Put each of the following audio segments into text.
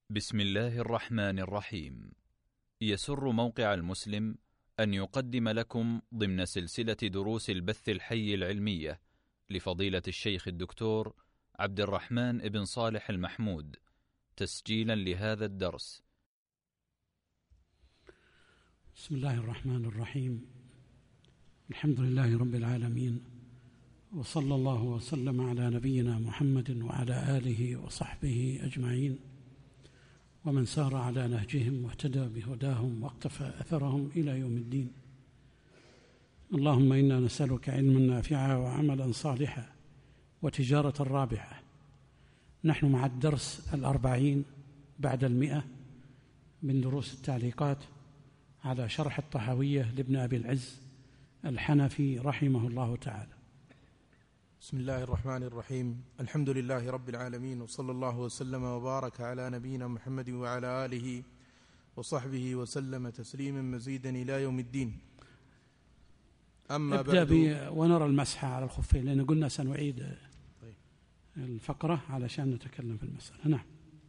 بسم الله الرحمن الرحيم. يسر موقع المسلم أن يقدم لكم ضمن سلسلة دروس البث الحي العلمية لفضيلة الشيخ الدكتور عبد الرحمن بن صالح المحمود تسجيلا لهذا الدرس. بسم الله الرحمن الرحيم. الحمد لله رب العالمين، وصلى الله وسلم على نبينا محمد وعلى آله وصحبه أجمعين، ومن سار على نهجهم واهتدى بهداهم واقتفى أثرهم إلى يوم الدين. اللهم إنا نسألك علما نافعا وعملا صالحا وتجارة رابحة. نحن مع الدرس 40 بعد 100 من دروس التعليقات على شرح الطحاوية لابن أبي العز الحنفي رحمه الله تعالى. بسم الله الرحمن الرحيم. الحمد لله رب العالمين، وصلى الله وسلم وبارك على نبينا محمد وعلى آله وصحبه وسلم تسليما مزيدا إلى يوم الدين. أما بعد، ونرى المسح على الخفين، لأن قلنا سنعيد الفقرة علشان نتكلم في المسألة. نعم.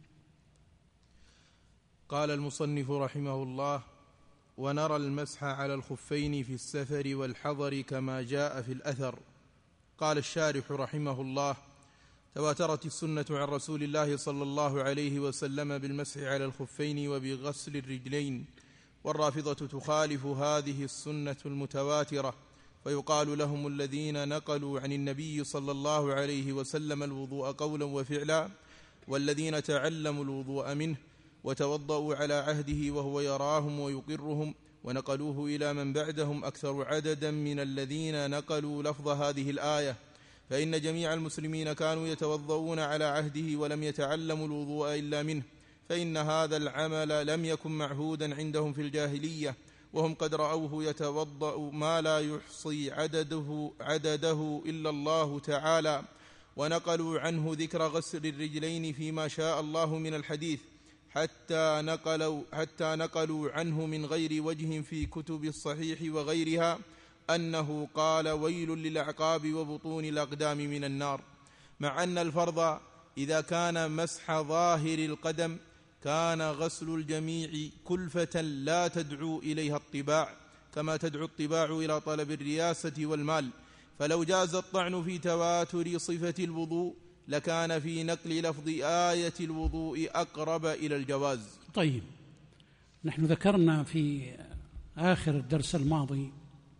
قال المصنف رحمه الله: ونرى المسح على الخفين في السفر والحضر كما جاء في الأثر. قال الشارح رحمه الله: تواترت السنة عن رسول الله صلى الله عليه وسلم بالمسح على الخفين وبغسل الرجلين، والرافضة تخالف هذه السنة المتواترة، فيقال لهم الذين نقلوا عن النبي صلى الله عليه وسلم الوضوء قولا وفعلا، والذين تعلموا الوضوء منه وتوضأوا على عهده وهو يراهم ويقرهم ونقلوه إلى من بعدهم أكثر عددا من الذين نقلوا لفظ هذه الآية، فإن جميع المسلمين كانوا يتوضؤون على عهده ولم يتعلموا الوضوء إلا منه، فإن هذا العمل لم يكن معهودا عندهم في الجاهلية، وهم قد رأوه يتوضأ ما لا يحصي عدده إلا الله تعالى، ونقلوا عنه ذكر غسل الرجلين فيما شاء الله من الحديث، حتى نقلوا عنه من غير وجه في كتب الصحيح وغيرها أنه قال: ويل للأعقاب وبطون الأقدام من النار، مع أن الفرض إذا كان مسح ظاهر القدم كان غسل الجميع كلفة لا تدعو إليها الطباع، كما تدعو الطباع إلى طلب الرياسة والمال، فلو جاز الطعن في تواتر صفة الوضوء لكان في نقل لفظ آية الوضوء أقرب إلى الجواز. طيب، نحن ذكرنا في آخر الدرس الماضي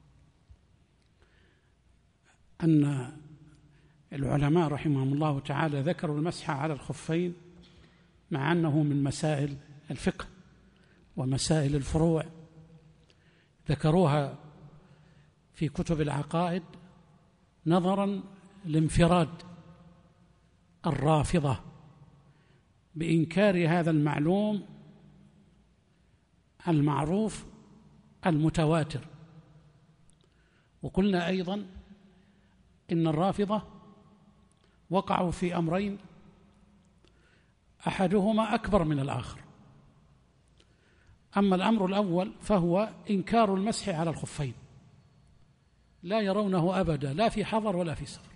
أن العلماء رحمهم الله تعالى ذكروا المسح على الخفين مع أنه من مسائل الفقه ومسائل الفروع، ذكروها في كتب العقائد نظرا لانفراد الرافضة بإنكار هذا المعلوم المعروف المتواتر. وقلنا أيضا إن الرافضة وقعوا في أمرين أحدهما أكبر من الآخر. أما الأمر الأول فهو إنكار المسح على الخفين، لا يرونه أبدا، لا في حضر ولا في سفر.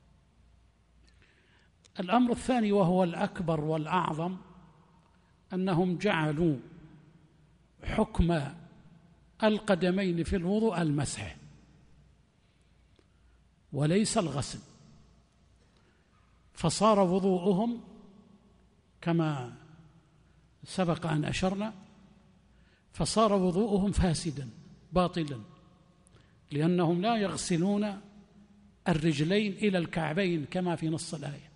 الأمر الثاني وهو الأكبر والأعظم أنهم جعلوا حكم القدمين في الوضوء المسح وليس الغسل، فصار وضوءهم كما سبق أن أشرنا، فصار وضوءهم فاسدا باطلا، لأنهم لا يغسلون الرجلين إلى الكعبين كما في نص الآية،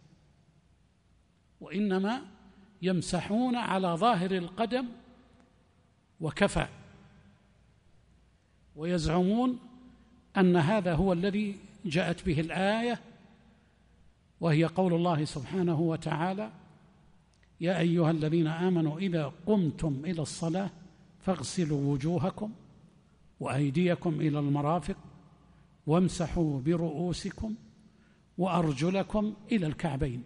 وإنما يمسحون على ظاهر القدم وكفى، ويزعمون أن هذا هو الذي جاءت به الآية، وهي قول الله سبحانه وتعالى: يا أيها الذين آمنوا إذا قمتم إلى الصلاة فاغسلوا وجوهكم وأيديكم إلى المرافق وامسحوا برؤوسكم وأرجلكم إلى الكعبين.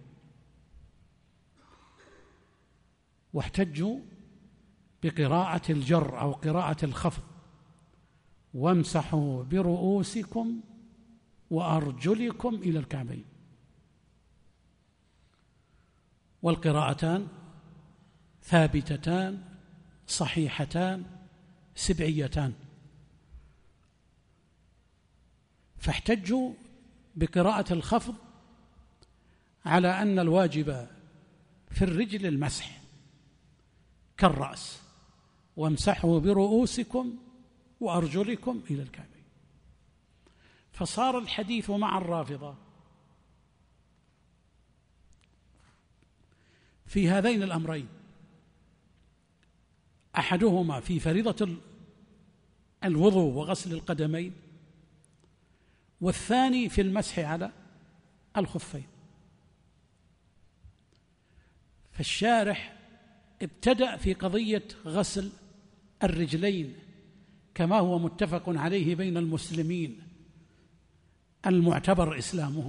واحتجوا بقراءة الجر أو قراءة الخفض: وامسحوا برؤوسكم وأرجلكم إلى الكعبين. والقراءتان ثابتتان صحيحتان سبعيتان، فاحتجوا بقراءة الخفض على أن الواجب في الرجل المسح كالرأس، وامسحوا برؤوسكم وأرجلكم إلى الكعبين. فصار الحديث مع الرافضة في هذين الأمرين، أحدهما في فريضة الوضوء وغسل القدمين، والثاني في المسح على الخفين. فالشارح ابتدأ في قضية غسل الرجلين كما هو متفق عليه بين المسلمين المعتبر إسلامهم،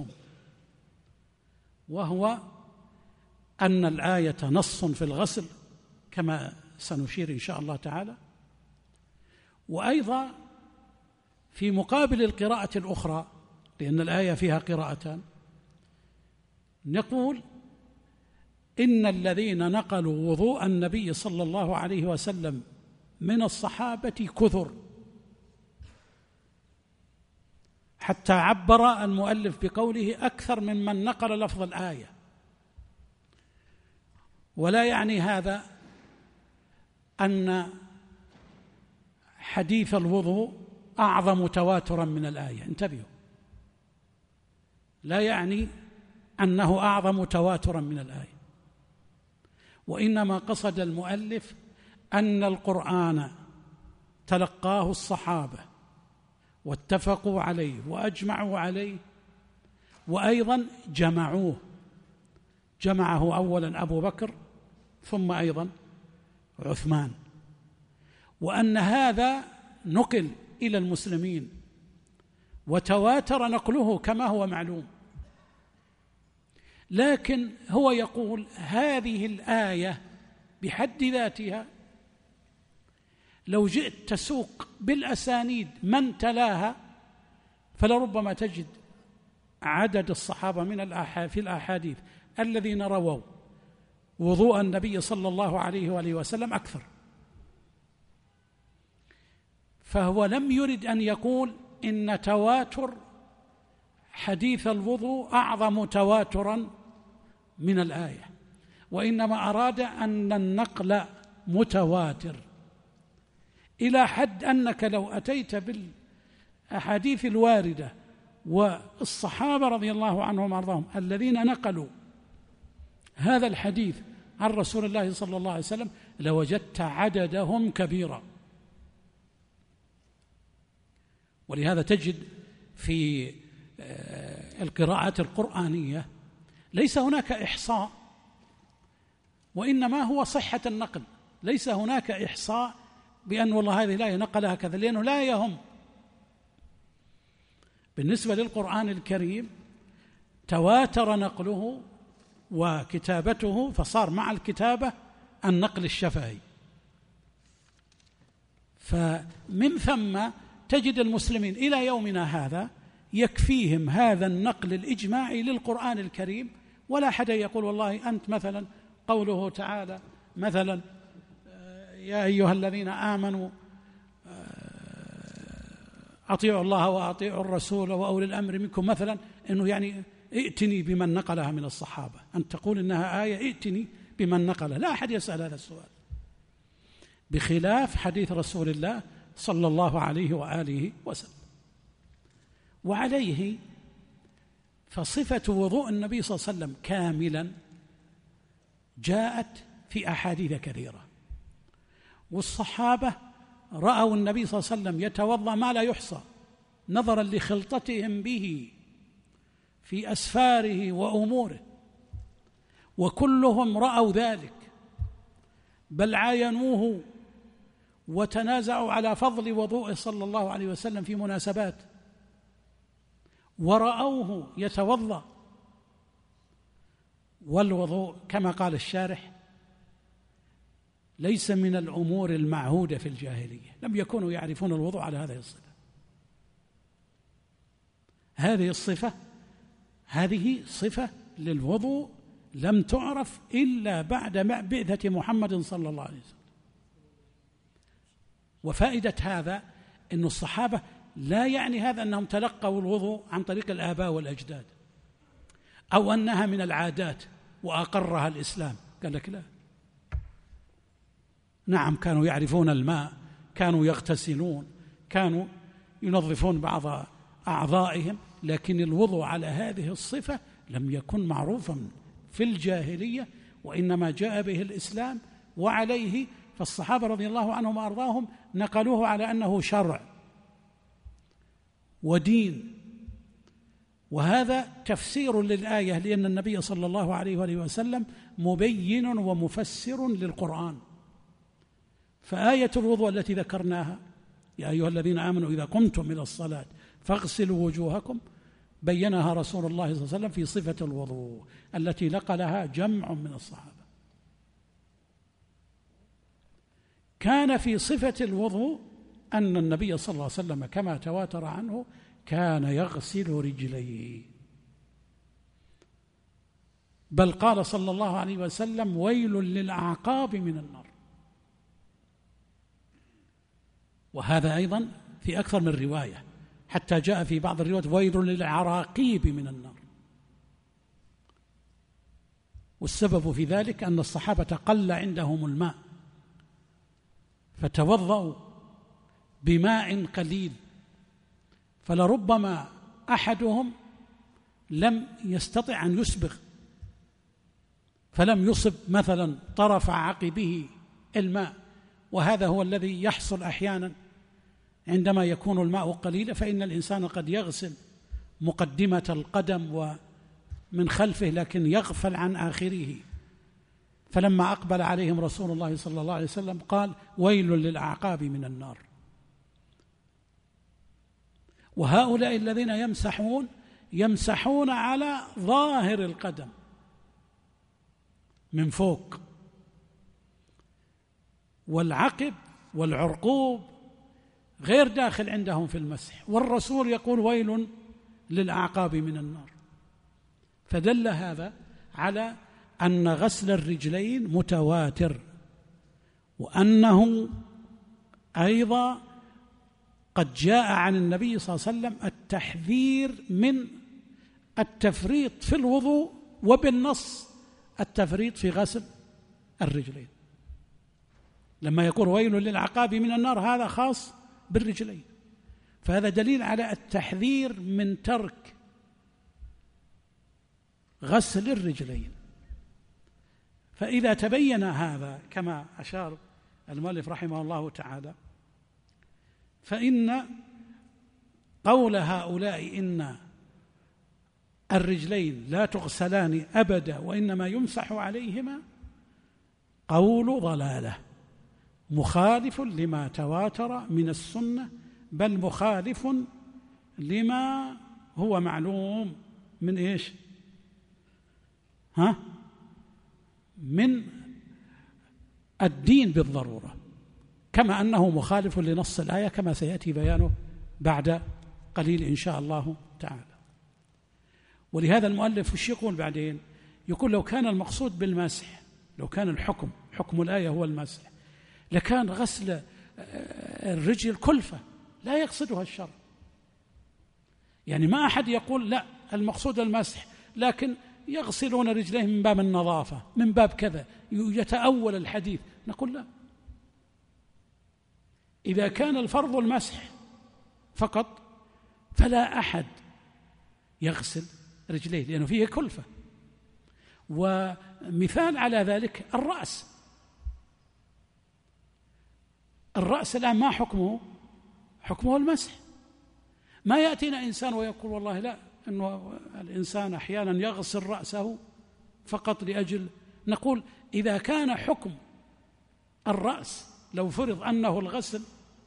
وهو أن الآية نص في الغسل كما سنشير إن شاء الله تعالى. وأيضا في مقابل القراءة الأخرى، لأن الآية فيها قراءتان، نقول إن الذين نقلوا وضوء النبي صلى الله عليه وسلم من الصحابة كثر، حتى عبر المؤلف بقوله أكثر ممن نقل لفظ الآية. ولا يعني هذا أن حديث الوضوء أعظم تواترا من الآية، انتبهوا، لا يعني أنه أعظم تواترا من الآية، وإنما قصد المؤلف أن القرآن تلقاه الصحابة واتفقوا عليه وأجمعوا عليه، وأيضا جمعه أولا أبو بكر ثم أيضا عثمان، وأن هذا نقل إلى المسلمين وتواتر نقله كما هو معلوم. لكن هو يقول هذه الآية بحد ذاتها لو جئت تسوق بالأسانيد من تلاها فلربما تجد عدد الصحابة في الأحاديث الذين رووا وضوء النبي صلى الله عليه وآله وسلم أكثر. فهو لم يرد أن يقول إن تواتر حديث الوضوء أعظم تواترا من الآية، وإنما أراد أن النقل متواتر إلى حد أنك لو أتيت بالأحاديث الواردة والصحابة رضي الله عنهم وأرضاهم الذين نقلوا هذا الحديث عن رسول الله صلى الله عليه وسلم لوجدت عددهم كبيرا. ولهذا تجد في القراءات القرآنية ليس هناك إحصاء، وإنما هو صحة النقل، ليس هناك إحصاء بأن والله هذه الآية نقلها كذا، لأنه لا يهم. بالنسبة للقرآن الكريم تواتر نقله وكتابته، فصار مع الكتابة النقل الشفهي، فمن ثم تجد المسلمين إلى يومنا هذا يكفيهم هذا النقل الإجماعي للقرآن الكريم، ولا أحد يقول والله أنت مثلا قوله تعالى مثلا يا أيها الذين آمنوا أطيعوا الله وأطيعوا الرسول وأولي الأمر منكم مثلا، أنه يعني ائتني بمن نقلها من الصحابة، أن تقول إنها آية ائتني بمن نقلها، لا أحد يسأل هذا السؤال، بخلاف حديث رسول الله صلى الله عليه وآله وسلم. وعليه فصفة وضوء النبي صلى الله عليه وسلم كاملا جاءت في أحاديث كثيرة، والصحابة رأوا النبي صلى الله عليه وسلم يتوضأ ما لا يحصى نظرا لخلطتهم به في أسفاره وأموره، وكلهم رأوا ذلك، بل عاينوه وتنازعوا على فضل وضوءه صلى الله عليه وسلم في مناسبات، ورأوه يتوضأ. والوضوء كما قال الشارح ليس من الأمور المعهودة في الجاهلية، لم يكونوا يعرفون الوضوء على هذه الصفة. هذه الصفة هذه صفة للوضوء لم تعرف إلا بعد بعثة محمد صلى الله عليه وسلم. وفائدة هذا أن الصحابة لا يعني هذا أنهم تلقوا الوضوء عن طريق الآباء والأجداد أو أنها من العادات وأقرها الإسلام، قال لك لا، نعم كانوا يعرفون الماء، كانوا يغتسلون، كانوا ينظفون بعض أعضائهم، لكن الوضوء على هذه الصفة لم يكن معروفا في الجاهلية، وإنما جاء به الإسلام وعليه فالصحابة رضي الله عنهم وأرضاهم نقلوه على أنه شرع ودين. وهذا تفسير للآية، لأن النبي صلى الله عليه وآله وسلم مبين ومفسر للقرآن. فآية الوضوء التي ذكرناها يا أيها الذين آمنوا إذا قمتم إلى الصلاة فاغسلوا وجوهكم بينها رسول الله صلى الله عليه وسلم في صفة الوضوء التي نقلها جمع من الصحابة. كان في صفة الوضوء أن النبي صلى الله عليه وسلم كما تواتر عنه كان يغسل رجليه، بل قال صلى الله عليه وسلم ويل للأعقاب من النار. وهذا أيضا في أكثر من رواية، حتى جاء في بعض الروايات ويل للعراقيب من النار. والسبب في ذلك أن الصحابة قل عندهم الماء فتوضأوا بماء قليل، فلربما أحدهم لم يستطع أن يسبغ فلم يصب مثلا طرف عقبه الماء، وهذا هو الذي يحصل أحيانا عندما يكون الماء قليلا، فإن الإنسان قد يغسل مقدمة القدم ومن خلفه لكن يغفل عن آخره. فلما أقبل عليهم رسول الله صلى الله عليه وسلم قال ويل للأعقاب من النار. وهؤلاء الذين يمسحون على ظاهر القدم من فوق، والعقب والعرقوب غير داخل عندهم في المسح، والرسول يقول ويل للأعقاب من النار. فدل هذا على أن غسل الرجلين متواتر، وأنه أيضا قد جاء عن النبي صلى الله عليه وسلم التحذير من التفريط في الوضوء، وبالنص التفريط في غسل الرجلين. لما يقول ويل للعقاب من النار هذا خاص بالرجلين، فهذا دليل على التحذير من ترك غسل الرجلين. فإذا تبين هذا كما أشار المؤلف رحمه الله تعالى، فإن قول هؤلاء إن الرجلين لا تغسلان أبدا وإنما يمسح عليهما قول ضلالة مخالف لما تواتر من السنة، بل مخالف لما هو معلوم من إيش؟ من الدين بالضرورة، كما أنه مخالف لنص الآية كما سيأتي بيانه بعد قليل إن شاء الله تعالى. ولهذا المؤلف وش يقول بعدين؟ يقول لو كان المقصود بالمسح، لو كان حكم الآية هو المسح، لكان غسل الرجل كلفة لا يقصدها الشرع. يعني ما أحد يقول لا المقصود المسح، لكن يغسلون رجليهم من باب النظافة، من باب كذا، يتأول الحديث. نقول لا، إذا كان الفرض المسح فقط فلا أحد يغسل رجليه لأنه فيه كلفة. ومثال على ذلك الرأس الآن ما حكمه المسح. ما يأتينا إنسان ويقول والله لا، أنه الإنسان أحيانا يغسل رأسه فقط لأجل، نقول إذا كان حكم الرأس لو فرض أنه الغسل،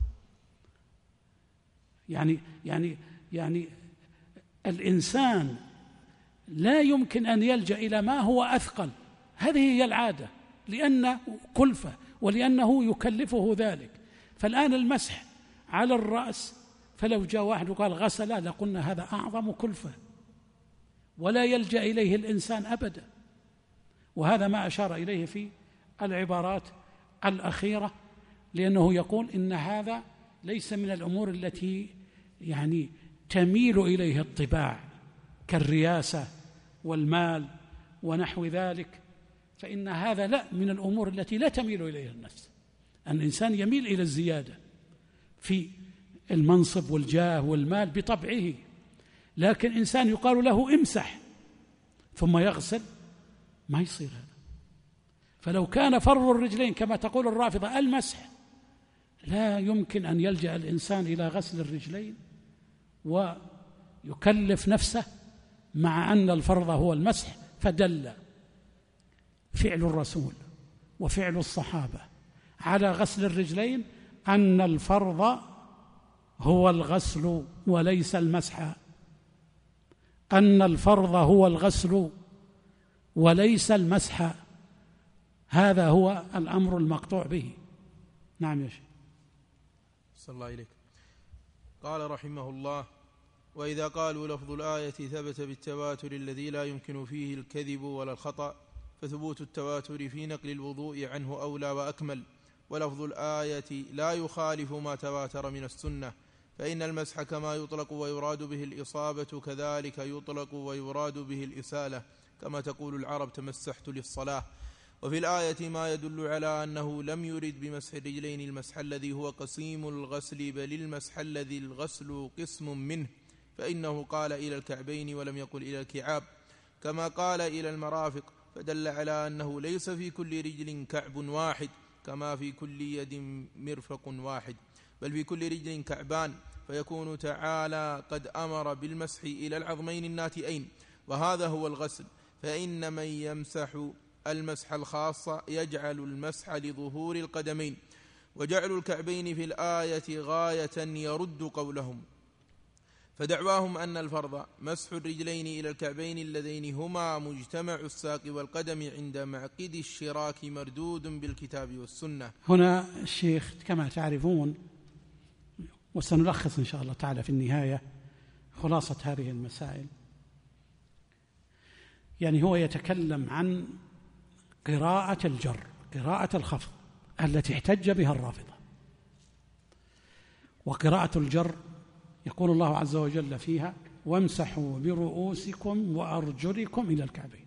يعني الإنسان لا يمكن أن يلجأ إلى ما هو أثقل، هذه هي العادة، لأن كلفة ولأنه يكلفه ذلك. فالآن المسح على الرأس، فلو جاء واحد وقال غسله لقلنا هذا أعظم كلفة ولا يلجأ إليه الإنسان أبدا. وهذا ما أشار إليه في العبارات الأخيرة، لأنه يقول إن هذا ليس من الأمور التي يعني تميل إليها الطباع كالرياسة والمال ونحو ذلك، فإن هذا لا، من الأمور التي لا تميل إليها النفس. الإنسان يميل إلى الزيادة في المنصب والجاه والمال بطبعه، لكن إنسان يقال له امسح ثم يغسل ما يصير هذا. فلو كان فر الرجلين كما تقول الرافضة المسح، لا يمكن أن يلجأ الإنسان إلى غسل الرجلين ويكلف نفسه مع أن الفرض هو المسح. فدل فعل الرسول وفعل الصحابة على غسل الرجلين أن الفرض هو الغسل وليس المسح، أن الفرض هو الغسل وليس المسح. هذا هو الأمر المقطوع به. نعم يا شيخ. صلى الله عليك. قال رحمه الله: وإذا قالوا لفظ الآية ثبت بالتواتر الذي لا يمكن فيه الكذب ولا الخطأ، فثبوت التواتر في نقل الوضوء عنه أولى وأكمل، ولفظ الآية لا يخالف ما تواتر من السنة، فإن المسح كما يطلق ويراد به الإصابة كذلك يطلق ويراد به الإسالة، كما تقول العرب تمسحت للصلاة. وفي الآية ما يدل على أنه لم يرد بمسح الرجلين المسح الذي هو قسيم الغسل، بل المسح الذي الغسل قسم منه، فإنه قال إلى الكعبين ولم يقل إلى الكعاب، كما قال إلى المرافق، فدل على أنه ليس في كل رجل كعب واحد كما في كل يد مرفق واحد، بل في كل رجل كعبان، فيكون تعالى قد أمر بالمسح إلى العظمين الناتئين، وهذا هو الغسل. فإن من يمسح المسح الخاص يجعل المسح لظهور القدمين، وجعل الكعبين في الآية غاية يرد قولهم، فدعواهم أن الفرض مسح الرجلين إلى الكعبين اللذين هما مجتمع الساق والقدم عند معقد الشراك مردود بالكتاب والسنة. هنا الشيخ كما تعرفون، وسنلخص إن شاء الله تعالى في النهاية خلاصة هذه المسائل، يعني هو يتكلم عن قراءة الجر، قراءة الخفض التي احتج بها الرافضة. وقراءة الجر يقول الله عز وجل فيها: وامسحوا برؤوسكم وأرجلكم إلى الكعبين،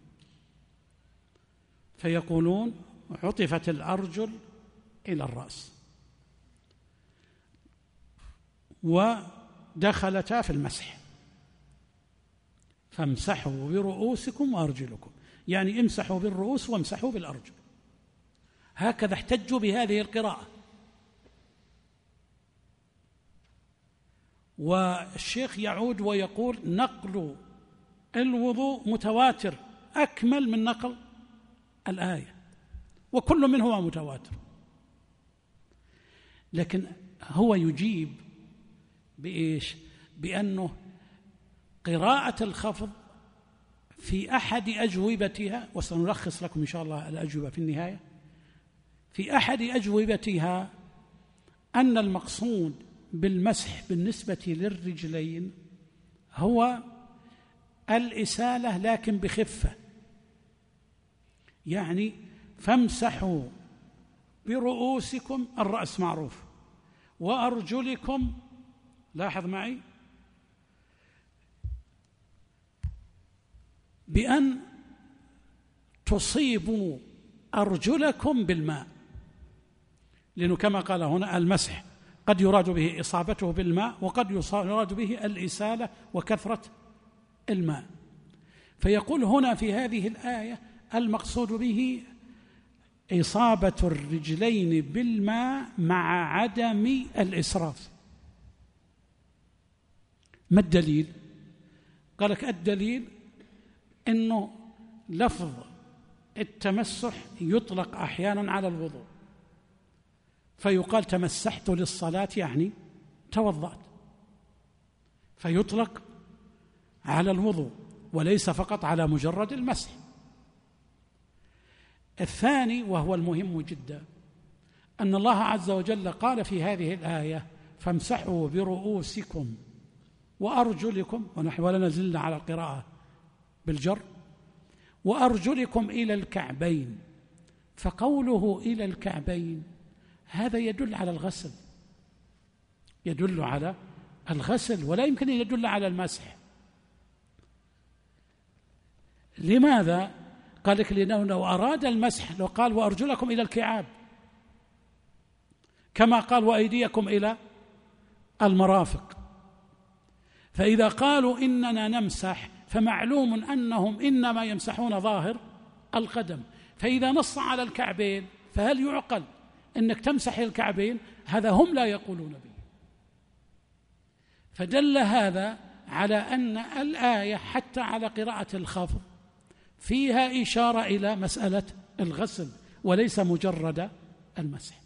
فيقولون عطفت الأرجل إلى الرأس ودخلتا في المسح، فامسحوا برؤوسكم وأرجلكم، يعني امسحوا بالرؤوس وامسحوا بالأرجل. هكذا احتجوا بهذه القراءة. والشيخ يعود ويقول: نقل الوضوء متواتر أكمل من نقل الآية، وكل منهما متواتر. لكن هو يجيب بإيش؟ بأنه قراءة الخفض في أحد أجوبتها، وسنلخص لكم إن شاء الله الأجوبة في النهاية، في أحد أجوبتها أن المقصود بالمسح بالنسبة للرجلين هو الإسالة لكن بخفة، يعني فامسحوا برؤوسكم، الرأس معروف، وأرجلكم، لاحظ معي، بأن تصيبوا أرجلكم بالماء، لأنه كما قال هنا المسح قد يراد به إصابته بالماء، وقد يراد به الإسالة وكثرة الماء. فيقول هنا في هذه الآية المقصود به إصابة الرجلين بالماء مع عدم الإسراف. ما الدليل؟ قال لك الدليل إنه لفظ التمسح يطلق أحيانا على الوضوء، فيقال تمسحت للصلاة يعني توضأت، فيطلق على الوضوء وليس فقط على مجرد المسح. الثاني وهو المهم جدا أن الله عز وجل قال في هذه الآية: فامسحوا برؤوسكم وأرجلكم، ونحن ولا نزلنا على القراءة بالجر، وأرجلكم إلى الكعبين، فقوله إلى الكعبين هذا يدل على الغسل، يدل على الغسل، ولا يمكن أن يدل على المسح. لماذا؟ قال لك لأنه لو أراد المسح لو قال وأرجلكم إلى الكعاب، كما قال وأيديكم إلى المرافق. فإذا قالوا إننا نمسح فمعلوم أنهم إنما يمسحون ظاهر القدم، فإذا نص على الكعبين فهل يعقل أنك تمسح الكعبين؟ هذا هم لا يقولون به. فدل هذا على أن الآية حتى على قراءة الخفض فيها إشارة إلى مسألة الغسل وليس مجرد المسح.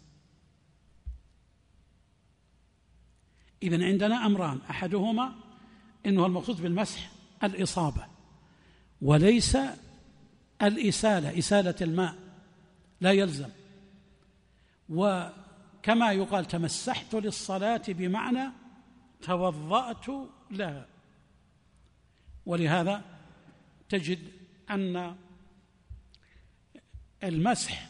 إذن عندنا أمران، أحدهما إنه المقصود بالمسح الإصابة وليس الإسالة، إسالة الماء لا يلزم. وكما يقال تمسحت للصلاة بمعنى توضأت لها، ولهذا تجد أن المسح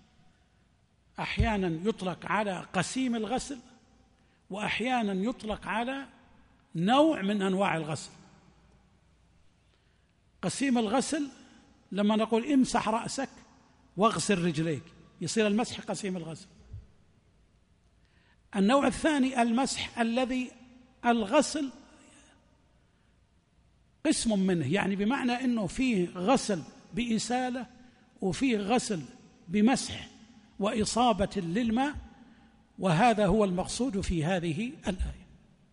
أحيانا يطلق على قسيم الغسل وأحيانا يطلق على نوع من أنواع الغسل. قسيم الغسل لما نقول امسح رأسك واغسل رجليك يصير المسح قسيم الغسل. النوع الثاني المسح الذي الغسل قسم منه، يعني بمعنى أنه فيه غسل بإسالة وفيه غسل بمسح وإصابة للماء، وهذا هو المقصود في هذه الآية.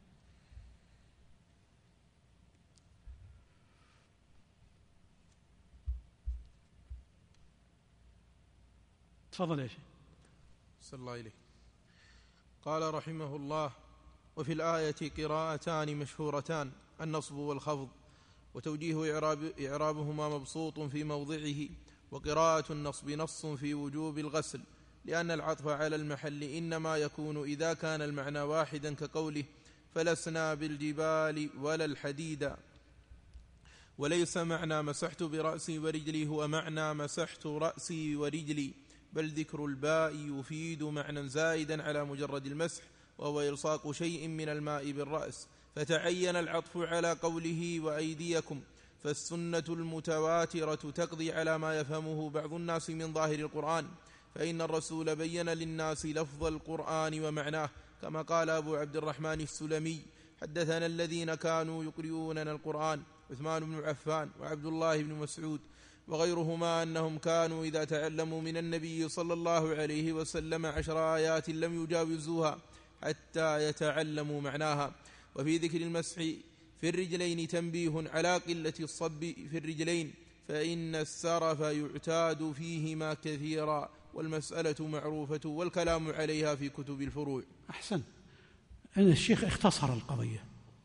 تفضل يا شيخ. صلى الله عليه. قال رحمه الله: وفي الآية قراءتان مشهورتان، النصب والخفض، وتوجيه إعرابهما مبسوط في موضعه. وقراءة النصب نص في وجوب الغسل، لأن العطف على المحل إنما يكون إذا كان المعنى واحدا، كقوله فلسنا بالجبال ولا الحديد. وليس معنى مسحت برأسي ورجلي هو معنى مسحت رأسي ورجلي، بل ذكر الباء يفيد معنى زائدا على مجرد المسح، وهو إلصاق شيء من الماء بالرأس، فتعين العطف على قوله وأيديكم. فالسنة المتواترة تقضي على ما يفهمه بعض الناس من ظاهر القرآن، فإن الرسول بين للناس لفظ القرآن ومعناه، كما قال أبو عبد الرحمن السلمي: حدثنا الذين كانوا يقرؤوننا القرآن عثمان بن عفان وعبد الله بن مسعود وغيرهما أنهم كانوا إذا تعلموا من النبي صلى الله عليه وسلم 10 آيات لم يجاوزوها حتى يتعلموا معناها. وفي ذكر المسح في الرجلين تنبيه على قلة الصب في الرجلين، فإن السرف يعتاد فيهما كثيرا، والمسألة معروفة والكلام عليها في كتب الفروع. أحسن. أن الشيخ اختصر القضية،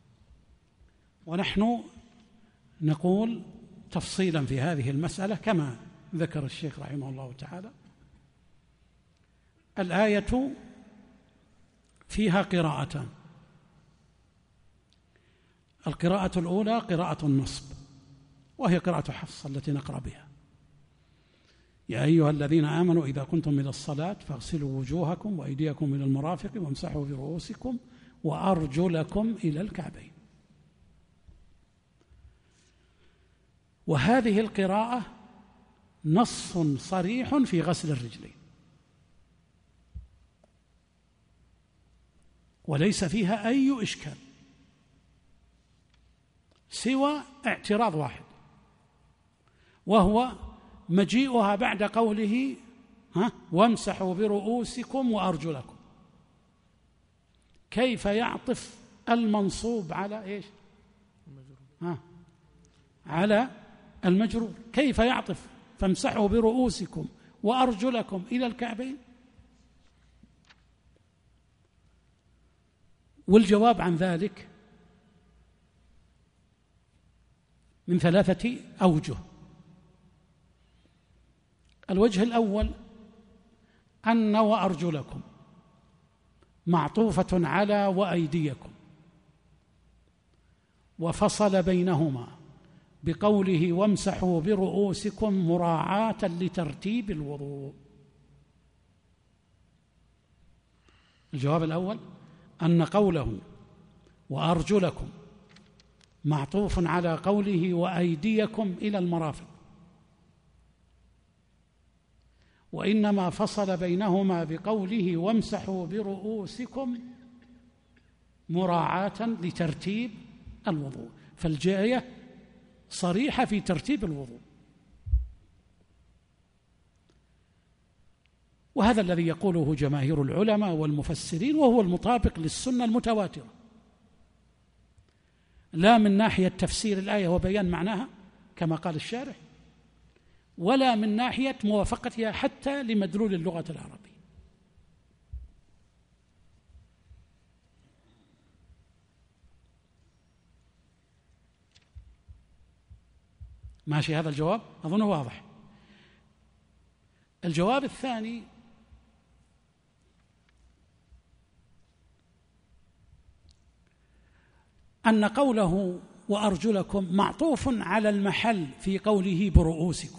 ونحن نقول تفصيلا في هذه المسألة كما ذكر الشيخ رحمه الله تعالى. الآية فيها قراءتان، القراءة الأولى قراءة النصب، وهي قراءة حفص التي نقرأ بها: يا أيها الذين آمنوا إذا كنتم إلى الصلاة فاغسلوا وجوهكم وأيديكم إلى المرافق وامسحوا برؤوسكم وأرجلكم إلى الكعبين. وهذه القراءة نص صريح في غسل الرجلين، وليس فيها أي إشكال سوى اعتراض واحد، وهو مجيئها بعد قوله وامسحوا برؤوسكم وأرجلكم. كيف يعطف المنصوب على إيش؟ على المجرور. كيف يعطف فامسحوا برؤوسكم وأرجلكم إلى الكعبين؟ والجواب عن ذلك من 3 أوجه. الوجه الأول أن وأرجلكم معطوفة على وأيديكم، وفصل بينهما بقوله وامسحوا برؤوسكم مراعاة لترتيب الوضوء؟ الجواب الأول أن قوله وأرجلكم معطوف على قوله وأيديكم إلى المرافق، وإنما فصل بينهما بقوله وامسحوا برؤوسكم مراعاة لترتيب الوضوء، فالجاية صريحة في ترتيب الوضوء. وهذا الذي يقوله جماهير العلماء والمفسرين، وهو المطابق للسنة المتواترة، لا من ناحية تفسير الآية وبيان معناها كما قال الشارح، ولا من ناحية موافقتها حتى لمدلول اللغة العربية. ماشي هذا الجواب؟ أظنه واضح. الجواب الثاني أن قوله وأرجلكم معطوف على المحل في قوله برؤوسكم،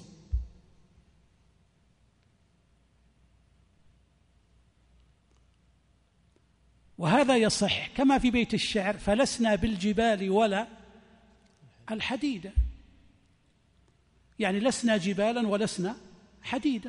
وهذا يصح كما في بيت الشعر فلسنا بالجبال ولا الحديدة، يعني لسنا جبالا ولسنا حديدا.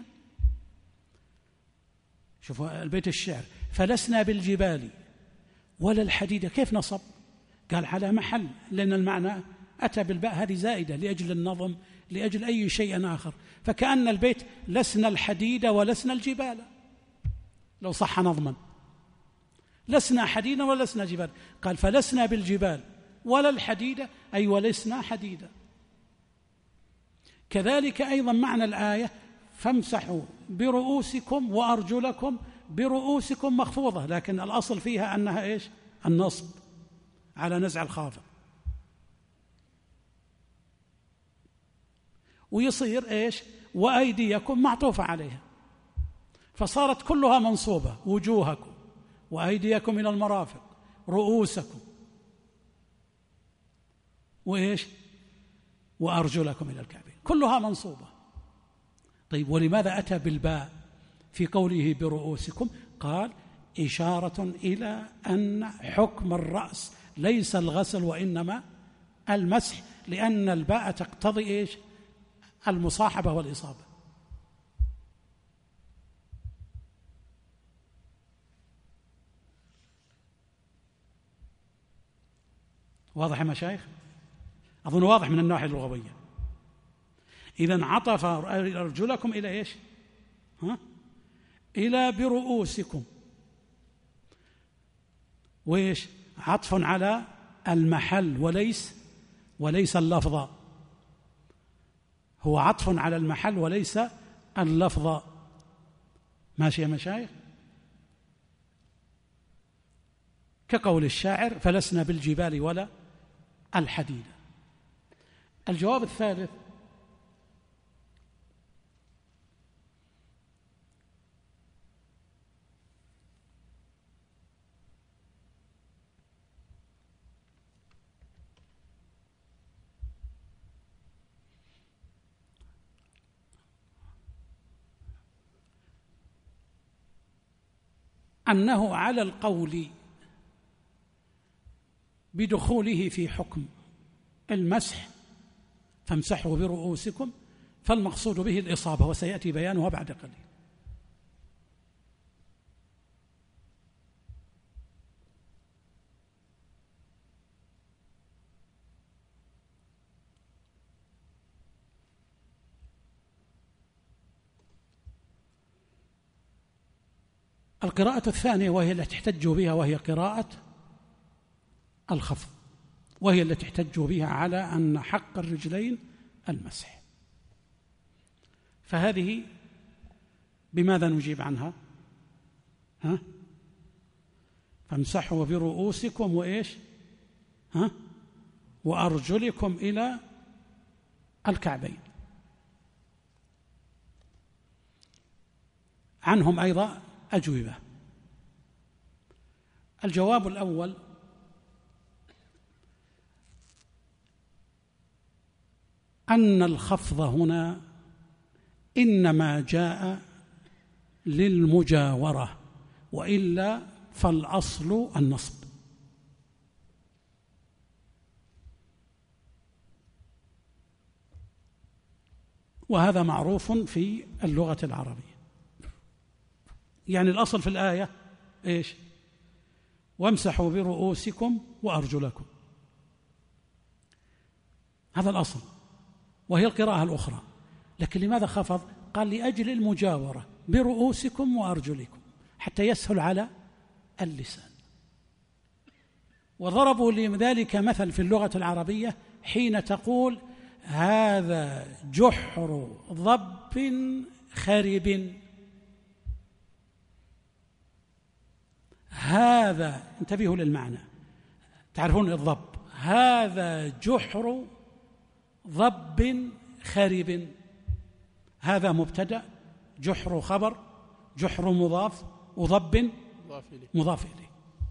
شوفوا البيت الشعر فلسنا بالجبال ولا الحديدة، كيف نصب؟ قال على محل، لأن المعنى أتى بالباء هذه زائدة لأجل النظم، لأجل أي شيء آخر، فكأن البيت لسنا الحديد ولسنا الجبال لو صح نظما، لسنا حديدا ولسنا جبال. قال فلسنا بالجبال ولا الحديدة، أي ولسنا حديدا. كذلك أيضا معنى الآية فامسحوا برؤوسكم وأرجلكم، برؤوسكم مخفوضة، لكن الأصل فيها أنها إيش؟ النصب على نزع الخافض، ويصير إيش؟ وأيديكم معطوفة عليها، فصارت كلها منصوبة، وجوهكم وأيديكم إلى المرافق، رؤوسكم وإيش؟ وأرجلكم إلى الكعبين، كلها منصوبة. طيب ولماذا أتى بالباء في قوله برؤوسكم؟ قال إشارة إلى أن حكم الرأس ليس الغسل وإنما المسح، لأن الباء تقتضي إيش؟ المصاحبة والإصابة. واضح يا مشايخ؟ أظن واضح من الناحية اللغوية. إذن عطف أرجلكم إلى إيش؟ إلى برؤوسكم، وإيش؟ عطف على المحل وليس اللفظ، هو عطف على المحل وليس اللفظ. ماشي يا مشايخ؟ كقول الشاعر فلسنا بالجبال ولا الحديدة. الجواب الثالث أنه على القول بدخوله في حكم المسح فامسحوا برؤوسكم، فالمقصود به الإصابة، وسيأتي بيانها بعد قليل. القراءة الثانية وهي التي احتجوا بها، وهي قراءة الخفض، وهي التي احتجوا بها على أن حق الرجلين المسح. فهذه بماذا نجيب عنها؟ فامسحوا برؤوسكم وإيش؟ وأرجلكم إلى الكعبين. عنهم أيضا أجوبة. الجواب الأول أن الخفض هنا إنما جاء للمجاورة، وإلا فالأصل النصب. وهذا معروف في اللغة العربية. يعني الأصل في الآية إيش؟ وامسحوا برؤوسكم وأرجلكم، هذا الأصل، وهي القراءة الأخرى. لكن لماذا خفض؟ قال لأجل المجاورة برؤوسكم وأرجلكم حتى يسهل على اللسان. وضربوا لذلك مثل في اللغة العربية حين تقول هذا جحر ضب خرب. هذا، انتبهوا للمعنى، تعرفون الضب، هذا جحر ضب خرب، هذا مبتدأ، جحر خبر، جحر مضاف، وضب مضاف إليه،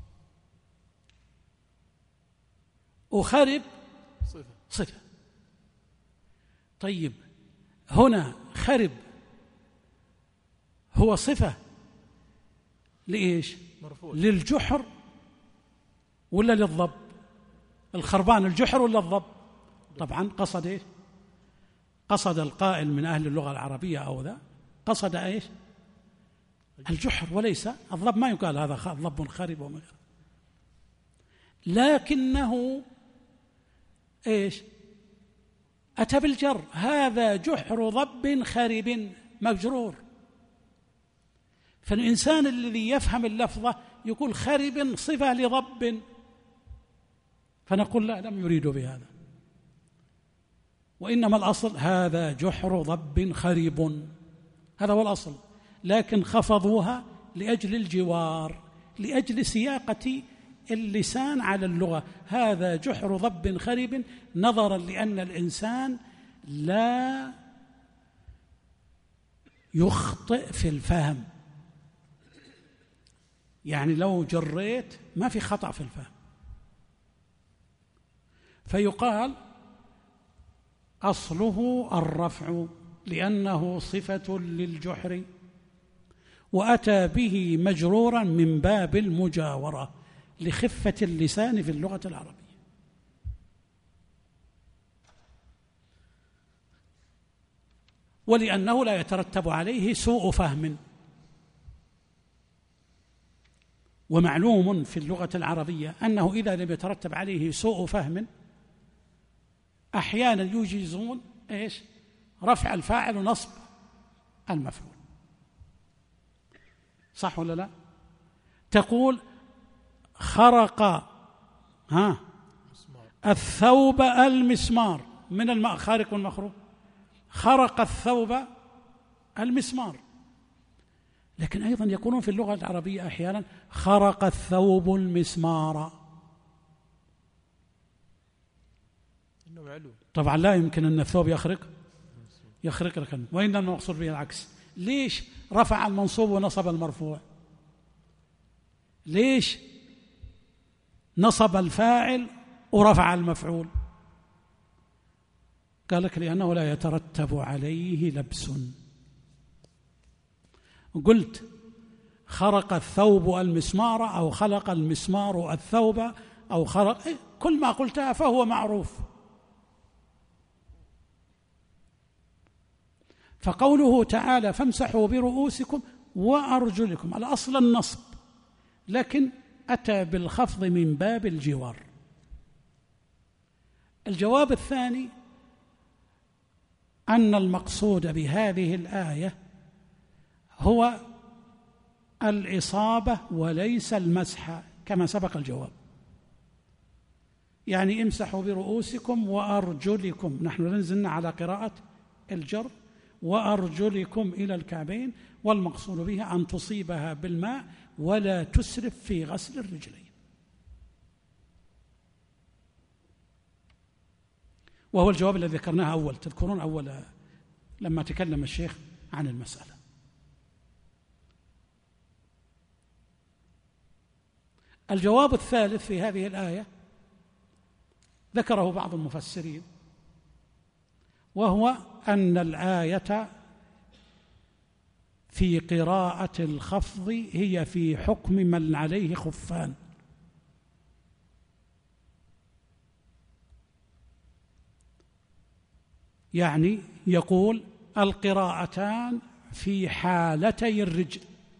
وخرب صفة. طيب هنا خرب هو صفة لإيش؟ مرفوع. للجحر ولا للضب؟ الخربان الجحر ولا الضب؟ طبعا قصد إيش؟ قصد القائل من أهل اللغة العربية أو ذا قصد إيش؟ الجحر، وليس الضب. ما يقال هذا ضب خرب وما، لكنه إيش؟ أتى بالجر، هذا جحر ضب خرب مجرور. فالإنسان الذي يفهم اللفظة يقول خرب صفة لضب، فنقول لا، لم يريدوا بهذا، وإنما الأصل هذا جحر ضب خرب، هذا هو الأصل. لكن خفضوها لأجل الجوار، لأجل سياقة اللسان على اللغة، هذا جحر ضب خرب، نظرا لأن الإنسان لا يخطئ في الفهم. يعني لو جريت ما في خطأ في الفهم، فيقال أصله الرفع لأنه صفة للجحر، وأتى به مجرورا من باب المجاورة لخفة اللسان في اللغة العربية. ولأنه لا يترتب عليه سوء فهم. ومعلوم في اللغة العربية أنه إذا لم يترتب عليه سوء فهم أحيانا يجيزون إيش؟ رفع الفاعل ونصب المفعول، صح ولا لا؟ تقول خرق الثوب المسمار، من الماء خارق والمخروق، خرق الثوب المسمار. لكن أيضا يقولون في اللغة العربية أحيانا خرق الثوب المسمار. طبعا لا يمكن أن الثوب يخرق لكن، وإنما المقصود به العكس. ليش رفع المنصوب ونصب المرفوع؟ ليش نصب الفاعل ورفع المفعول؟ قال لك لأنه لا يترتب عليه لبس. قلت خرق الثوب المسمار أو خلق المسمار الثوب أو خرق، كل ما قلتها فهو معروف. فقوله تعالى فامسحوا برؤوسكم وأرجلكم، الأصل النصب، لكن أتى بالخفض من باب الجوار. الجواب الثاني أن المقصود بهذه الآية هو الإصابة وليس المسح، كما سبق الجواب. يعني امسحوا برؤوسكم وأرجلكم، نحن نزلنا على قراءة الجر وأرجلكم إلى الكعبين، والمقصود بها أن تصيبها بالماء ولا تسرف في غسل الرجلين. وهو الجواب الذي ذكرناه أول، تذكرون أول لما تكلم الشيخ عن المسألة. الجواب الثالث في هذه الآية ذكره بعض المفسرين، وهو أن الآية في قراءة الخفض هي في حكم من عليه خفان، يعني يقول القراءتان في حالتي الرجل،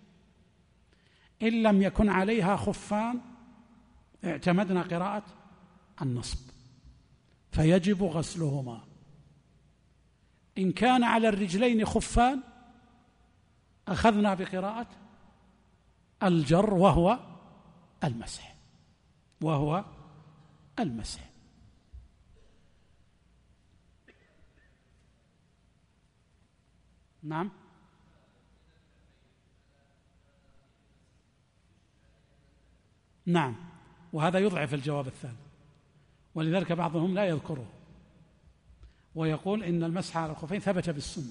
إن لم يكن عليها خفان اعتمدنا قراءة النصب فيجب غسلهما، إن كان على الرجلين خفان أخذنا بقراءة الجر وهو المسح. نعم. نعم، وهذا يضعف الجواب الثاني، ولذلك بعضهم لا يذكره ويقول إن المسح على الخفين ثبت بالسنة،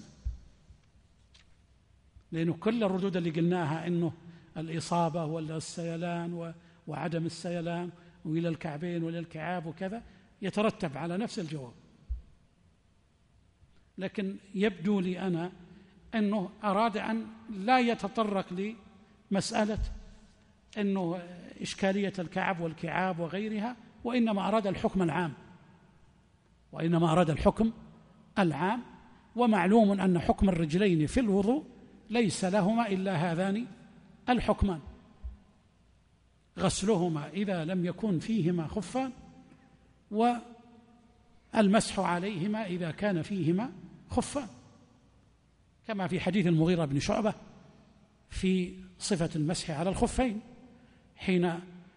لأنه كل الردود اللي قلناها إنه الإصابة ولا السيلان وعدم السيلان وإلى الكعبين وإلى الكعاب وكذا يترتب على نفس الجواب. لكن يبدو لي أنا أنه أراد أن لا يتطرق لمسألة أنه إشكالية الكعب والكعاب وغيرها، وإنما أراد الحكم العام. ومعلوم أن حكم الرجلين في الوضوء ليس لهما إلا هذان الحكمان: غسلهما إذا لم يكن فيهما خفان، والمسح عليهما إذا كان فيهما خفان، كما في حديث المغيرة بن شعبة في صفة المسح على الخفين حين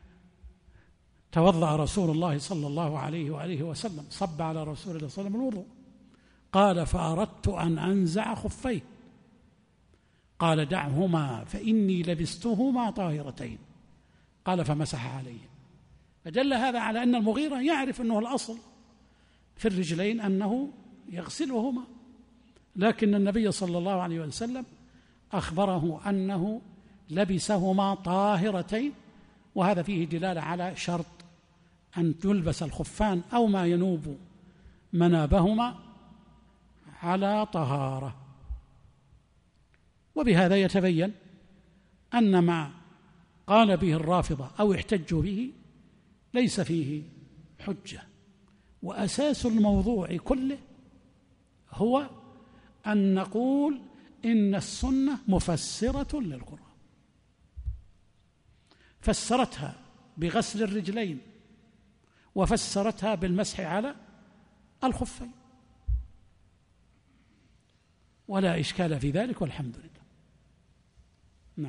توضأ رسول الله صلى الله عليه وآله وسلم، صب على رسول الله صلى الله عليه وسلم الوضوء، قال: فأردت أن أنزع خفيه، قال: دعهما فإني لبستهما طاهرتين، قال: فمسح عليه. فدل هذا على أن المغيرة يعرف أنه الأصل في الرجلين أنه يغسلهما، لكن النبي صلى الله عليه وسلم أخبره أنه لبسهما طاهرتين، وهذا فيه دلالة على شرط أن تلبس الخفان أو ما ينوب منابهما على طهارة. وبهذا يتبين أن ما قال به الرافضة أو احتجوا به ليس فيه حجة، وأساس الموضوع كله هو أن نقول إن السنة مفسرة للقرآن، فسرتها بغسل الرجلين وفسرتها بالمسح على الخفين، ولا إشكال في ذلك والحمد لله. نعم.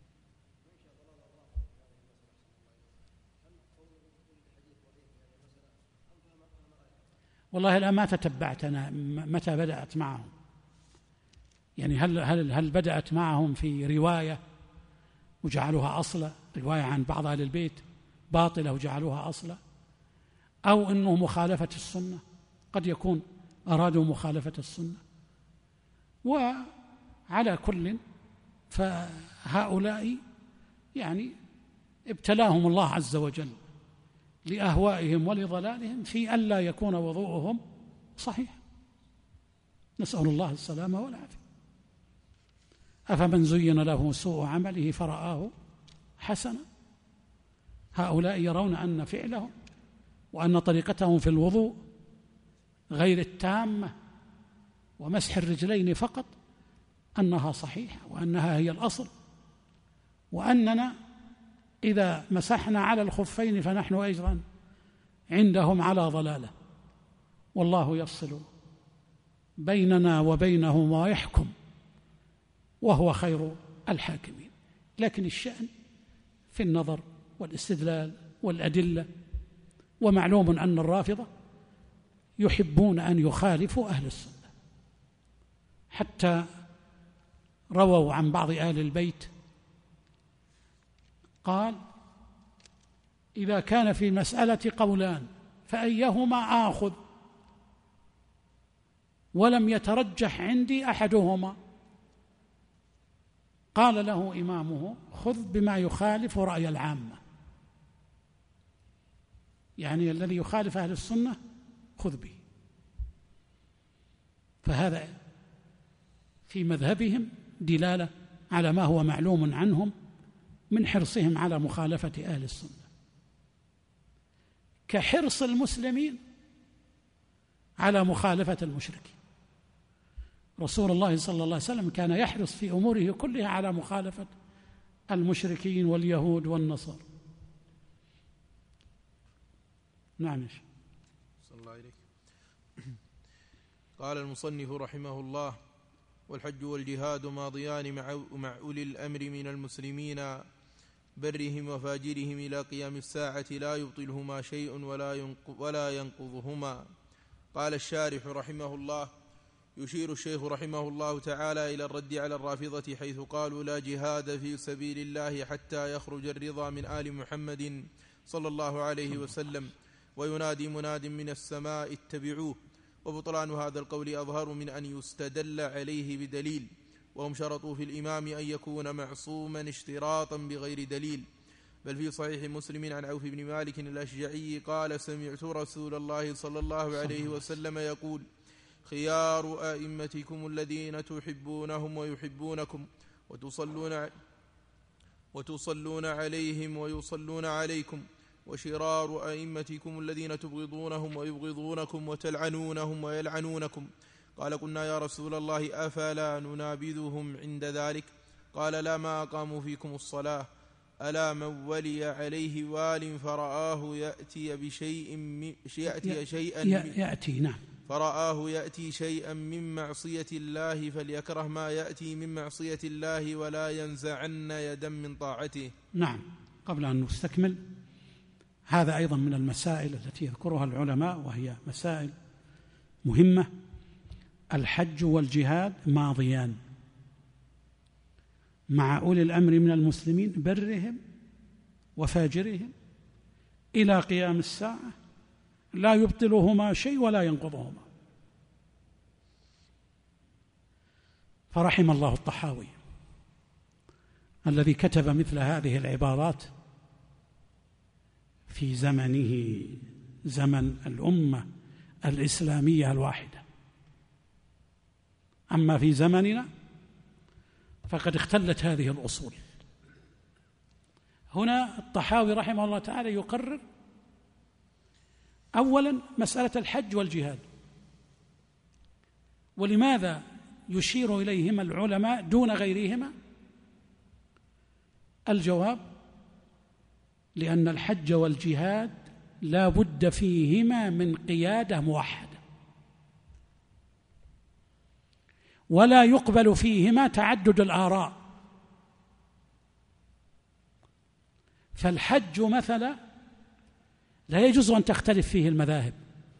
والله الآن ما تتبعت أنا متى بدأت معهم، يعني هل بدأت معهم في رواية وجعلوها أصلا، رواية عن بعض أهل البيت باطلة وجعلوها أصلا، أو أنه مخالفة السنة، قد يكون أرادوا مخالفة السنة. وعلى كل فهؤلاء يعني ابتلاهم الله عز وجل لأهوائهم ولضلالهم في ألا يكون وضوءهم صحيح، نسأل الله السلامة والعافية. أفمن زين له سوء عمله فرآه حسنا، هؤلاء يرون أن فعلهم وأن طريقتهم في الوضوء غير التامة ومسح الرجلين فقط أنها صحيحة وأنها هي الأصل، وأننا إذا مسحنا على الخفين فنحن أيضا عندهم على ضلالة، والله يفصل بيننا وبينهم ويحكم وهو خير الحاكمين. لكن الشأن في النظر والاستدلال والأدلة، ومعلوم أن الرافضة يحبون أن يخالفوا أهل السنة، حتى رووا عن بعض أهل البيت قال: إذا كان في المسألة قولان فأيهما آخذ، ولم يترجح عندي أحدهما، قال له إمامه: خذ بما يخالف رأي العامة، يعني الذي يخالف أهل السنة خذ به. فهذا في مذهبهم دلالة على ما هو معلوم عنهم من حرصهم على مخالفة أهل السنة، كحرص المسلمين على مخالفة المشركين. رسول الله صلى الله عليه وسلم كان يحرص في أموره كلها على مخالفة المشركين واليهود والنصارى. نعم. صلى الله عليك. قال المصنف رحمه الله: والحج والجهاد ماضيان مع أولي الأمر من المسلمين برهم وفاجرهم إلى قيام الساعة لا يبطلهما شيء ولا ينقضهما. قال الشارح رحمه الله: يشير الشيخ رحمه الله تعالى إلى الرد على الرافضة حيث قالوا لا جهاد في سبيل الله حتى يخرج الرضا من آل محمد صلى الله عليه وسلم، وينادي مناد من السماء اتبعوه. وبطلان هذا القول أظهر من أن يستدل عليه بدليل، وهم شرطوا في الإمام أن يكون معصوما اشتراطا بغير دليل. بل في صحيح مسلم عن عوف بن مالك الأشجعي قال: سمعت رسول الله صلى الله عليه وسلم يقول: خيار أئمتكم الذين تحبونهم ويحبونكم وتصلون عليهم ويصلون عليكم، وشرار أئمتكم الذين تبغضونهم ويبغضونكم وتلعنونهم ويلعنونكم. قال: قلنا يا رسول الله أفلا ننابذهم عند ذلك؟ قال: لا، ما أقاموا فيكم الصلاة. ألا من ولي عليه وال فرآه يأتي شيئا من معصية الله فليكره ما يأتي من معصية الله ولا ينزعن يدا من طاعته. نعم. قبل أن نستكمل، هذا أيضا من المسائل التي يذكرها العلماء وهي مسائل مهمة. الحج والجهاد ماضيان مع أولي الأمر من المسلمين برهم وفاجرهم إلى قيام الساعة لا يبطلهما شيء ولا ينقضهما. فرحم الله الطحاوي الذي كتب مثل هذه العبارات في زمنه، زمن الأمة الإسلامية الواحدة. أما في زمننا فقد اختلت هذه الأصول. هنا الطحاوي رحمه الله تعالى يقرر أولا مسألة الحج والجهاد. ولماذا يشير إليهما العلماء دون غيرهما؟ الجواب: لأن الحج والجهاد لا بد فيهما من قيادة موحدة، ولا يقبل فيهما تعدد الآراء. فالحج مثلا لا يجوز أن تختلف فيه المذاهب،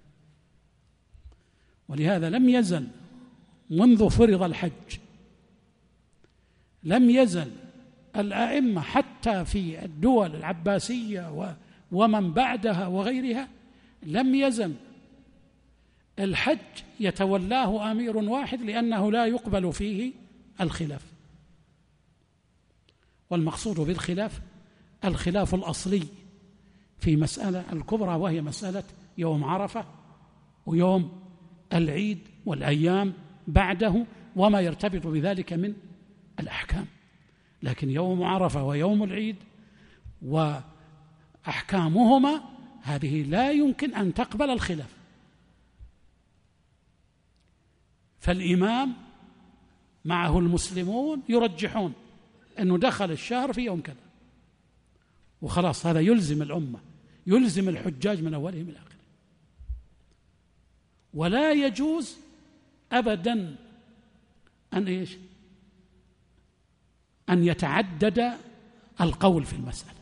ولهذا لم يزل منذ فرض الحج لم يزل الأئمة حتى في الدول العباسية ومن بعدها وغيرها لم يزل الحج يتولاه أمير واحد، لأنه لا يقبل فيه الخلاف. والمقصود بالخلاف الخلاف الأصلي في مسألة الكبرى، وهي مسألة يوم عرفة ويوم العيد والأيام بعده وما يرتبط بذلك من الأحكام. لكن يوم عرفة ويوم العيد وأحكامهما هذه لا يمكن أن تقبل الخلاف. فالإمام معه المسلمون يرجحون أنه دخل الشهر في يوم كذا وخلاص، هذا يلزم الأمة، يلزم الحجاج من أولهم إلى آخره. ولا يجوز أبدا أن يتعدد القول في المسألة.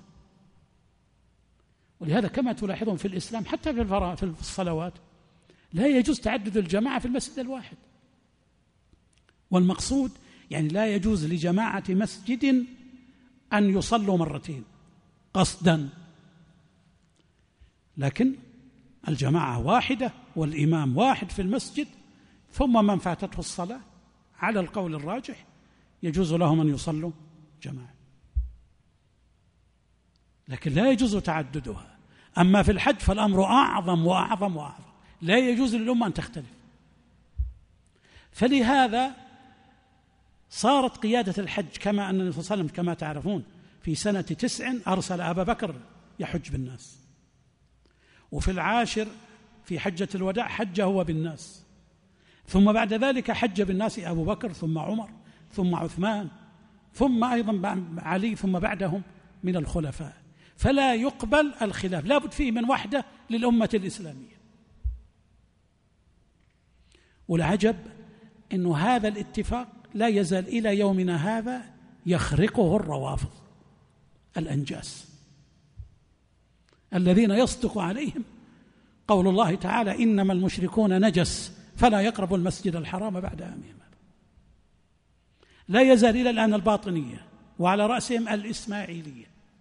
ولهذا كما تلاحظون في الإسلام حتى في الصلوات لا يجوز تعدد الجماعة في المسجد الواحد. والمقصود يعني لا يجوز لجماعة مسجد أن يصلوا مرتين قصدا، لكن الجماعة واحدة والإمام واحد في المسجد، ثم من فاتته الصلاة على القول الراجح يجوز لهم أن يصلوا جماعة، لكن لا يجوز تعددها. أما في الحج فالأمر أعظم وأعظم وأعظم، لا يجوز للأمة أن تختلف. فلهذا صارت قيادة الحج كما أن النبي صلى الله عليه وسلم كما تعرفون في سنة 9 أرسل أبا بكر يحج بالناس، وفي 10 في حجة الوداع حج هو بالناس، ثم بعد ذلك حج بالناس أبو بكر ثم عمر ثم عثمان ثم أيضا علي ثم بعدهم من الخلفاء. فلا يقبل الخلاف، لا بد فيه من وحدة للأمة الإسلامية. والعجب أن هذا الاتفاق لا يزال إلى يومنا هذا يخرقه الروافض الأنجاس الذين يصدق عليهم قول الله تعالى إنما المشركون نجس فلا يقربوا المسجد الحرام بعد عامهم. لا يزال إلى الآن الباطنية وعلى رأسهم الإسماعيلية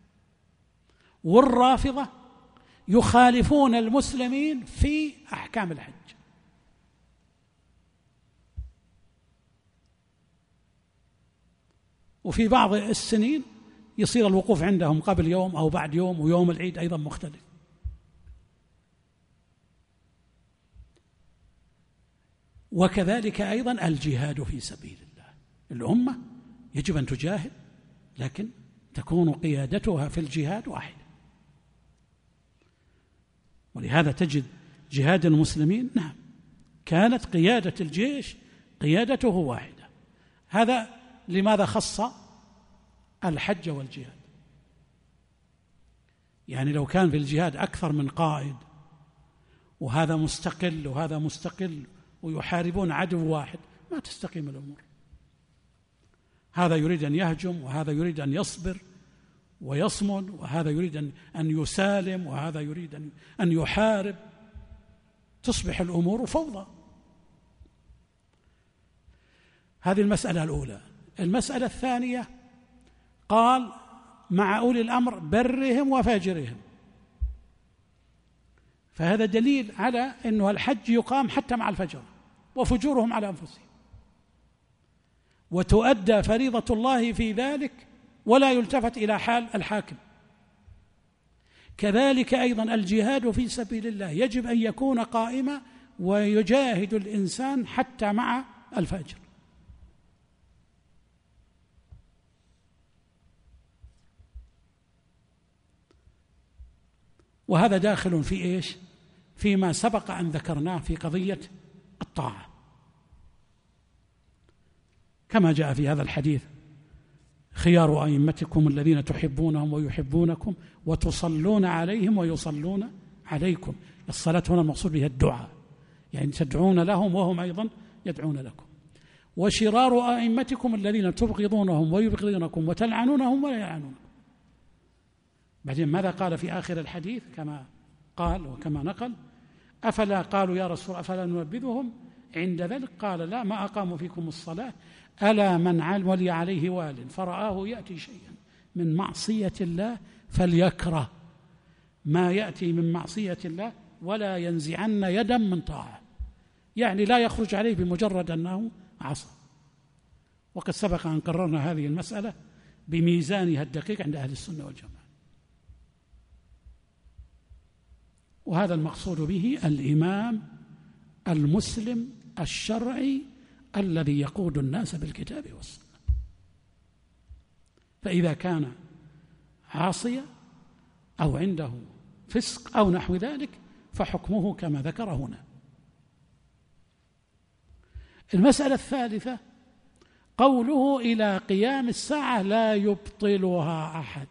والرافضة يخالفون المسلمين في أحكام الحج. وفي بعض السنين يصير الوقوف عندهم قبل يوم أو بعد يوم، ويوم العيد أيضا مختلف. وكذلك أيضا الجهاد في سبيل الله. الأمة يجب أن تجاهد، لكن تكون قيادتها في الجهاد واحدة. ولهذا تجد جهاد المسلمين نعم كانت قيادة الجيش قيادته واحدة. هذا لماذا خص الحج والجهاد؟ يعني لو كان في الجهاد أكثر من قائد وهذا مستقل وهذا مستقل ويحاربون عدو واحد ما تستقيم الأمور. هذا يريد أن يهجم وهذا يريد أن يصبر ويصمد، وهذا يريد أن يسالم وهذا يريد أن يحارب، تصبح الأمور فوضى. هذه المسألة الأولى. المسألة الثانية قال مع أولي الأمر برهم وفاجرهم، فهذا دليل على أنه الحج يقام حتى مع الفجر وفجورهم على أنفسهم، وتؤدى فريضة الله في ذلك ولا يلتفت إلى حال الحاكم. كذلك أيضا الجهاد في سبيل الله يجب أن يكون قائما ويجاهد الإنسان حتى مع الفجر. وهذا داخل في إيش؟ فيما سبق أن ذكرناه في قضية الطاعة، كما جاء في هذا الحديث خيار أئمتكم الذين تحبونهم ويحبونكم وتصلون عليهم ويصلون عليكم. الصلاة هنا المقصود بها الدعاء، يعني تدعون لهم وهم أيضا يدعون لكم. وشرار أئمتكم الذين تبغضونهم ويبغضونكم وتلعنونهم ولا يلعنونكم. بعدين ماذا قال في آخر الحديث كما قال وكما نقل؟ أفلا قالوا يا رسول أفلا ننبذهم عند ذلك؟ قال لا ما أقاموا فيكم الصلاة ألا من ولي عليه وال فرآه يأتي شيئا من معصية الله فليكره ما يأتي من معصية الله ولا ينزعن يدا من طاعة، يعني لا يخرج عليه بمجرد أنه عصى. وقد سبق أن قررنا هذه المسألة بميزانها الدقيق عند أهل السنة والجماعة. وهذا المقصود به الإمام المسلم الشرعي الذي يقود الناس بالكتاب والسنة. فإذا كان عاصيا أو عنده فسق أو نحو ذلك فحكمه كما ذكر هنا. المسألة الثالثة قوله إلى قيام الساعة لا يبطلها أحد.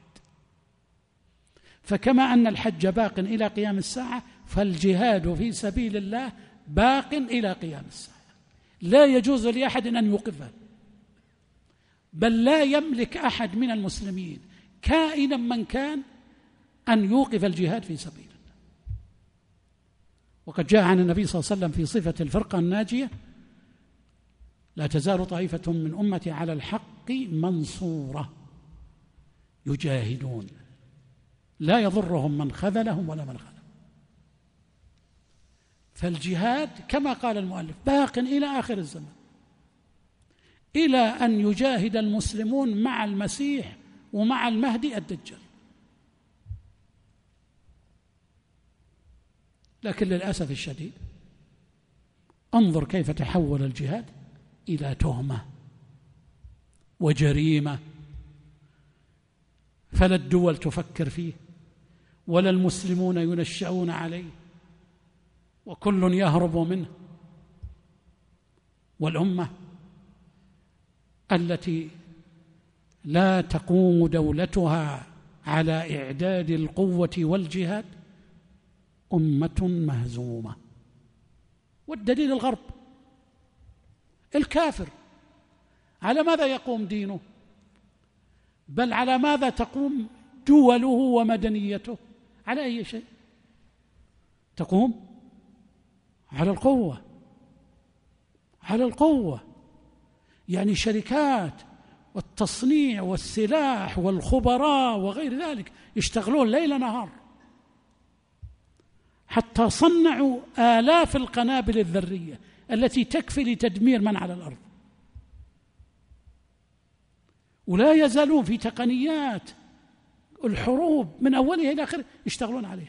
فكما أن الحج باق إلى قيام الساعة فالجهاد في سبيل الله باق إلى قيام الساعة، لا يجوز لأحد أن يوقفه، بل لا يملك أحد من المسلمين كائنا من كان أن يوقف الجهاد في سبيل الله. وقد جاء عن النبي صلى الله عليه وسلم في صفة الفرقة الناجية لا تزال طائفة من أمتي على الحق منصورة يجاهدون لا يضرهم من خذلهم ولا من خذلهم. فالجهاد كما قال المؤلف باق إلى آخر الزمان، إلى أن يجاهد المسلمون مع المسيح ومع المهدي الدجال. لكن للأسف الشديد انظر كيف تحول الجهاد إلى تهمة وجريمة، فلا الدول تفكر فيه ولا المسلمون ينشأون عليه، وكل يهرب منه. والأمة التي لا تقوم دولتها على إعداد القوة والجهاد أمة مهزومة. والدليل الغرب، الكافر على ماذا يقوم دينه؟ بل على ماذا تقوم دوله ومدنيته؟ على أي شيء تقوم؟ على القوة، على القوة. يعني شركات والتصنيع والسلاح والخبراء وغير ذلك يشتغلون ليل نهار حتى صنعوا آلاف القنابل الذرية التي تكفي لتدمير من على الأرض، ولا يزالون في تقنيات الحروب من أولها إلى آخره يشتغلون عليها،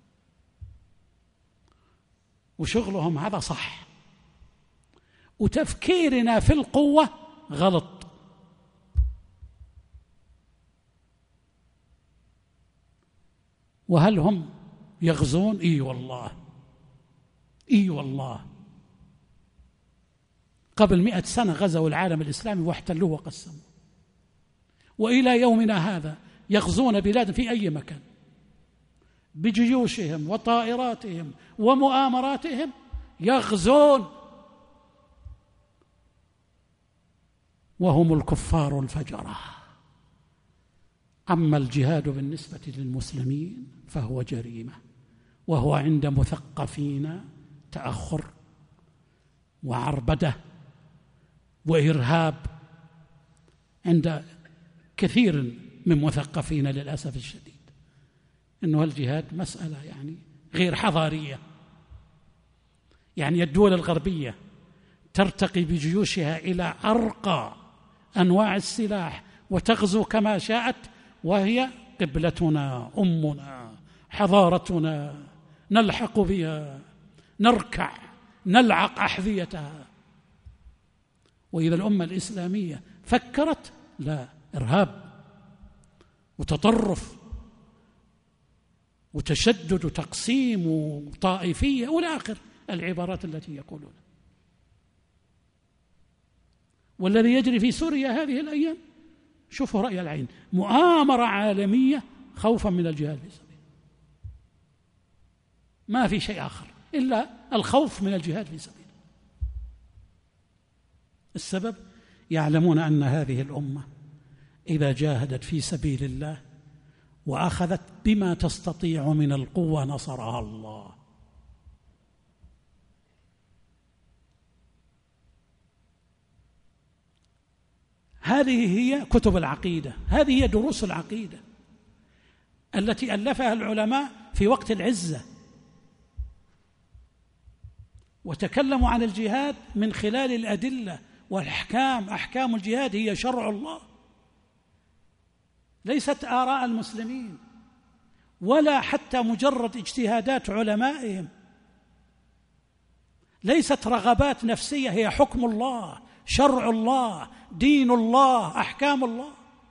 وشغلهم هذا صح، وتفكيرنا في القوة غلط. وهل هم يغزون؟ إي والله، إي والله. قبل 100 سنة غزوا العالم الإسلامي واحتلوه وقسموه، وإلى يومنا هذا يغزون بلاد في أي مكان بجيوشهم وطائراتهم ومؤامراتهم، يغزون وهم الكفار الفجرة. أما الجهاد بالنسبة للمسلمين فهو جريمة، وهو عند مثقفين تأخر وعربدة وإرهاب، عند كثير من مثقفين للأسف الشديد، إنه الجهاد مسألة يعني غير حضارية. يعني الدول الغربية ترتقي بجيوشها إلى أرقى أنواع السلاح وتغزو كما شاءت، وهي قبلتنا، أمنا، حضارتنا، نلحق بها، نركع، نلعق أحذيتها. وإذا الأمة الإسلامية فكرت، لا، إرهاب وتطرف وتشدد وتقسيم وطائفية وإلى آخر العبارات التي يقولون. والذي يجري في سوريا هذه الأيام شوفوا رأي العين، مؤامرة عالمية خوفا من الجهاد في سبيل، ما في شيء آخر إلا الخوف من الجهاد في سبيل. السبب يعلمون أن هذه الأمة إذا جاهدت في سبيل الله وأخذت بما تستطيع من القوة نصرها الله. هذه هي كتب العقيدة، هذه هي دروس العقيدة التي ألفها العلماء في وقت العزة، وتكلموا عن الجهاد من خلال الأدلة والأحكام. أحكام الجهاد هي شرع الله، ليست آراء المسلمين ولا حتى مجرد اجتهادات علمائهم، ليست رغبات نفسية، هي حكم الله، شرع الله، دين الله، أحكام الله.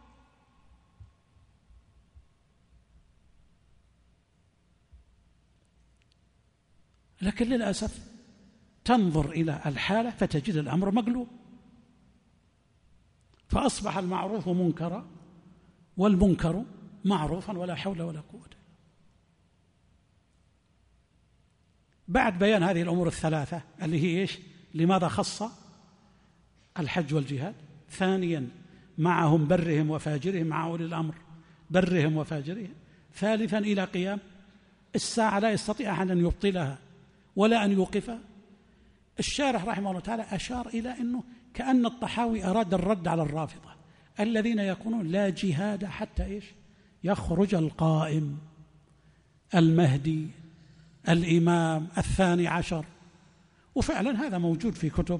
لكن للأسف تنظر إلى الحالة فتجد الأمر مقلوب، فأصبح المعروف منكرا والمنكر معروفا، ولا حول ولا قوة. بعد بيان هذه الأمور الثلاثة اللي هي إيش؟ لماذا خص الحج والجهاد؟ ثانيا معهم برهم وفاجرهم، مع أولي الأمر برهم وفاجرهم. ثالثا إلى قيام الساعة لا يستطيع أحد أن يبطلها ولا أن يوقفها. الشارح رحمه الله تعالى أشار إلى أنه كأن الطحاوي أراد الرد على الرافضة الذين يقولون لا جهاد حتى إيش؟ يخرج القائم المهدي الإمام الثاني عشر. وفعلا هذا موجود في كتب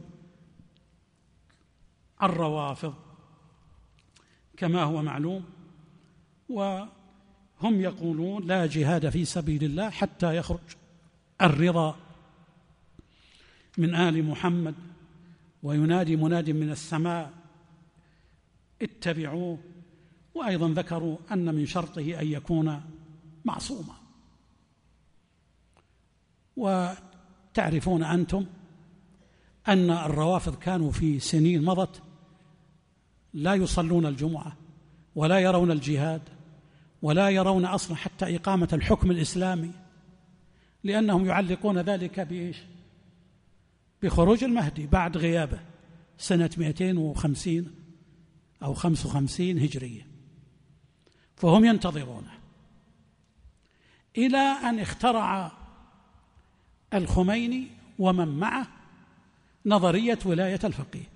الروافض كما هو معلوم، وهم يقولون لا جهاد في سبيل الله حتى يخرج الرضا من آل محمد وينادي مناد من السماء اتبعوه. وأيضا ذكروا أن من شرطه أن يكون معصوما. وتعرفون أنتم أن الروافض كانوا في سنين مضت لا يصلون الجمعة ولا يرون الجهاد ولا يرون أصلا حتى إقامة الحكم الإسلامي، لأنهم يعلقون ذلك بإيش؟ بخروج المهدي بعد غيابه سنة 250 أو 55 هجرية، فهم ينتظرونه إلى أن اخترع الخميني ومن معه نظرية ولاية الفقيه،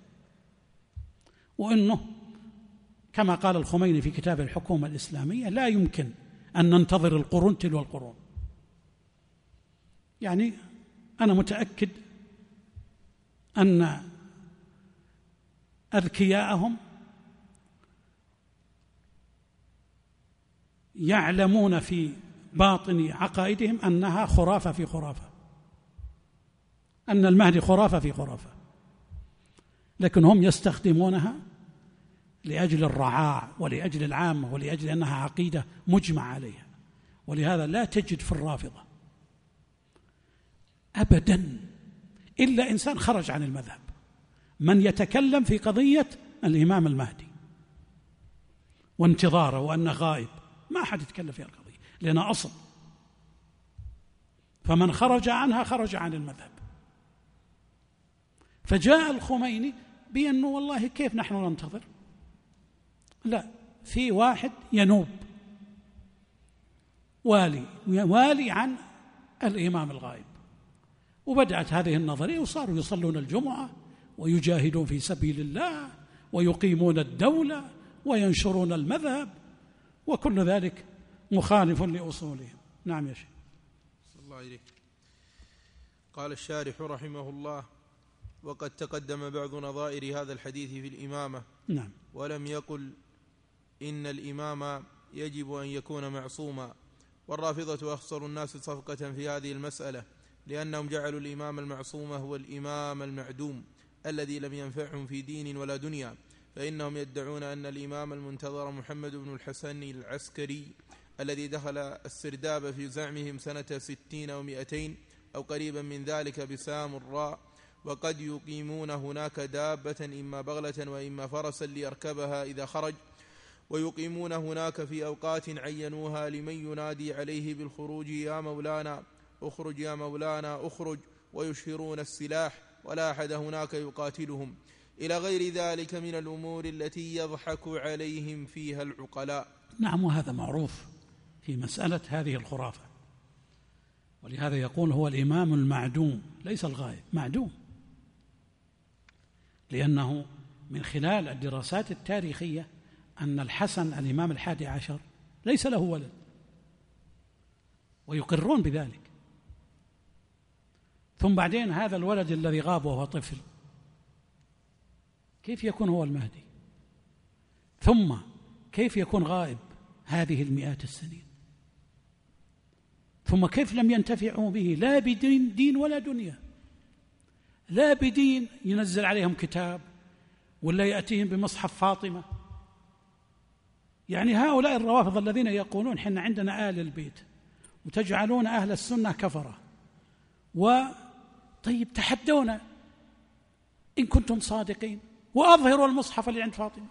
وإنه كما قال الخميني في كتاب الحكومة الإسلامية لا يمكن أن ننتظر القرون تلو القرون. يعني أنا متأكد أن أذكياءهم يعلمون في باطن عقائدهم أنها خرافة في خرافة، أن المهدي خرافة في خرافة، لكن هم يستخدمونها لأجل الرعاع ولأجل العامة ولأجل أنها عقيدة مجمع عليها. ولهذا لا تجد في الرافضة أبدا إلا إنسان خرج عن المذهب من يتكلم في قضية الإمام المهدي وانتظاره وأنه غائب، ما أحد يتكلم في القضية لأنها أصل، فمن خرج عنها خرج عن المذهب. فجاء الخميني بأنه والله كيف نحن ننتظر؟ لا، في واحد ينوب والي عن الإمام الغائب، وبدأت هذه النظرية وصاروا يصلون الجمعة ويجاهدون في سبيل الله ويقيمون الدولة وينشرون المذهب، وكل ذلك مخالف لأصولهم. نعم يا شيخ. صلى الله عليه. قال الشارح رحمه الله: وقد تقدم بعض نظائر هذا الحديث في الإمامة. نعم. ولم يقل إن الإمام يجب أن يكون معصوما، والرافضة أخسر الناس صفقة في هذه المسألة، لأنهم جعلوا الإمام المعصوم هو الإمام المعدوم الذي لم ينفعهم في دين ولا دنيا، فإنهم يدعون أن الإمام المنتظر محمد بن الحسن العسكري الذي دخل السرداب في زعمهم سنة 60 أو 200 أو قريبا من ذلك بسام الراء، وقد يقيمون هناك دابة إما بغلة وإما فرسا ليركبها إذا خرج، ويقيمون هناك في أوقات عينوها لمن ينادي عليه بالخروج: يا مولانا اخرج يا مولانا اخرج، ويشهرون السلاح ولا أحد هناك يقاتلهم، إلى غير ذلك من الأمور التي يضحك عليهم فيها العقلاء. نعم، وهذا معروف في مسألة هذه الخرافة، ولهذا يقول هو الإمام المعدوم ليس الغائب، معدوم، لأنه من خلال الدراسات التاريخية أن الحسن الإمام 11 ليس له ولد، ويقرون بذلك. ثم بعدين هذا الولد الذي غاب وهو طفل كيف يكون هو المهدي؟ ثم كيف يكون غائب هذه المئات السنين؟ ثم كيف لم ينتفعوا به لا بدين ولا دنيا، لا بدين ينزل عليهم كتاب ولا يأتيهم بمصحف فاطمة. يعني هؤلاء الروافض الذين يقولون حنا عندنا آل البيت وتجعلون أهل السنة كفرة، طيب تحدونا إن كنتم صادقين وأظهروا المصحف اللي عند فاطمة،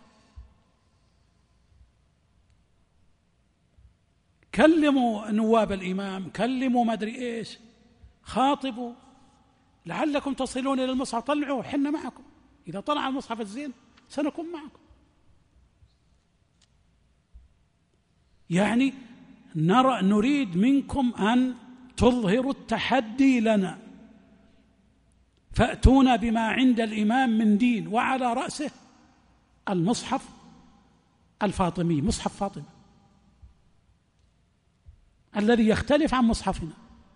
كلموا نواب الإمام، كلموا ما أدري إيش، خاطبوا لعلكم تصلون إلى المصحف، طلعوا حنا معكم، إذا طلع المصحف الزين سنكون معكم. يعني نريد منكم أن تظهروا التحدي لنا، فأتونا بما عند الإمام من دين، وعلى رأسه المصحف الفاطمي، مصحف فاطمة الذي يختلف عن مصحفنا.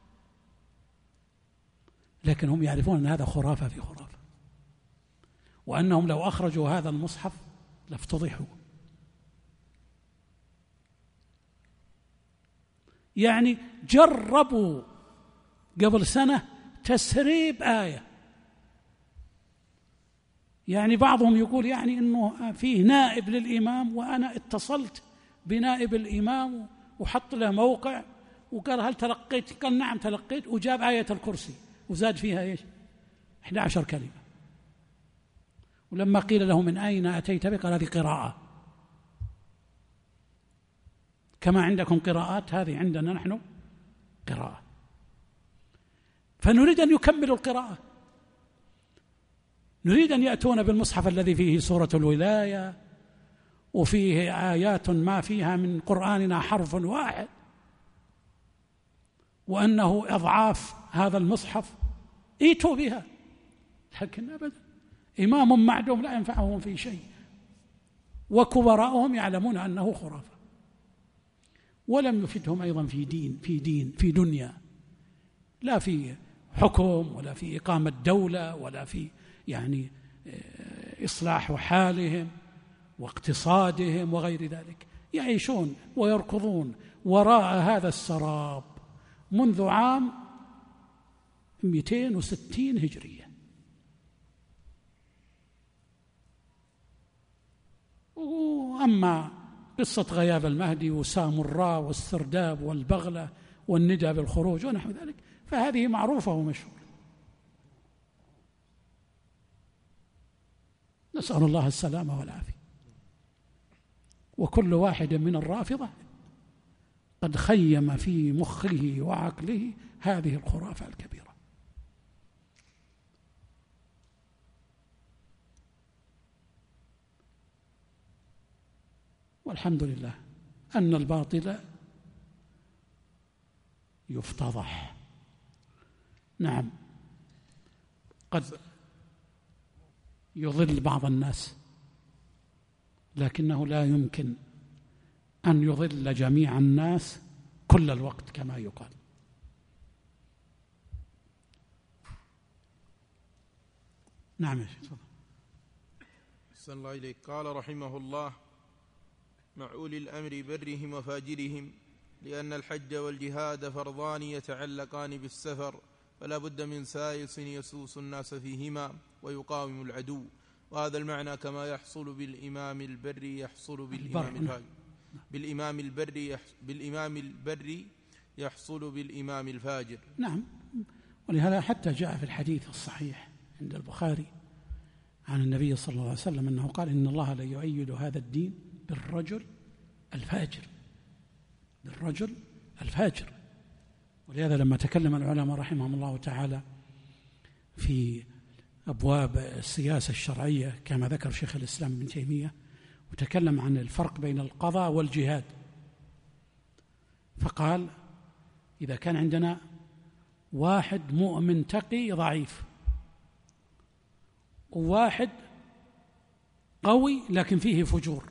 لكن هم يعرفون أن هذا خرافة في خرافة، وأنهم لو أخرجوا هذا المصحف لافتضحوا. يعني جربوا قبل سنة تسريب آية يعني بعضهم يقول يعني أنه فيه نائب للإمام، وأنا اتصلت بنائب الإمام وحط له موقع وقال هل تلقيت؟ قال نعم تلقيت، وجاب آية الكرسي وزاد فيها 11 كلمة. ولما قيل له من أين أتيت به قال هذه قراءة، كما عندكم قراءات هذه عندنا نحن قراءة. فنريد أن يكملوا القراءة، نريد أن يأتون بالمصحف الذي فيه سورة الولاية وفيه آيات ما فيها من قرآننا حرف واحد، وأنه أضعاف هذا المصحف، ائتوا بها. لكن أبدا، إمام معدوم لا ينفعهم في شيء، وكبراءهم يعلمون أنه خرافة، ولم يفدهم أيضا في دنيا، لا في حكم ولا في إقامة دولة ولا في يعني إصلاح حالهم واقتصادهم وغير ذلك. يعيشون ويركضون وراء هذا السراب منذ عام 260 هجرية. وأما قصة غياب المهدي وسامراء والسرداب والبغلة والندى بالخروج ونحو ذلك فهذه معروفة ومشهورة. نسأل الله السلامة والعافية. وكل واحد من الرافضة قد خيم في مخه وعقله هذه الخرافة الكبيرة. والحمد لله أن الباطل يفتضح. نعم، قد يضل بعض الناس، لكنه لا يمكن أن يضل جميع الناس كل الوقت كما يقال. نعم يا شيخ. أحسن الله إليك. قال رحمه الله: مع أولي الأمر برهم وفاجرهم، لأن الحج والجهاد فرضان يتعلقان بالسفر، فلا بد من سائس يسوس الناس فيهما ويقاوم العدو. وهذا المعنى كما يحصل بالإمام البر يحصل بالإمام الفاجر، بالإمام البر يحصل بالإمام الفاجر. نعم، ولهذا حتى جاء في الحديث الصحيح عند البخاري عن النبي صلى الله عليه وسلم أنه قال: إن الله لا يؤيد هذا الدين بالرجل الفاجر، بالرجل الفاجر. ولهذا لما تكلم العلماء رحمهم الله تعالى في أبواب السياسة الشرعية كما ذكر شيخ الإسلام ابن تيمية، وتكلم عن الفرق بين القضاء والجهاد، فقال: إذا كان عندنا واحد مؤمن تقي ضعيف وواحد قوي لكن فيه فجور،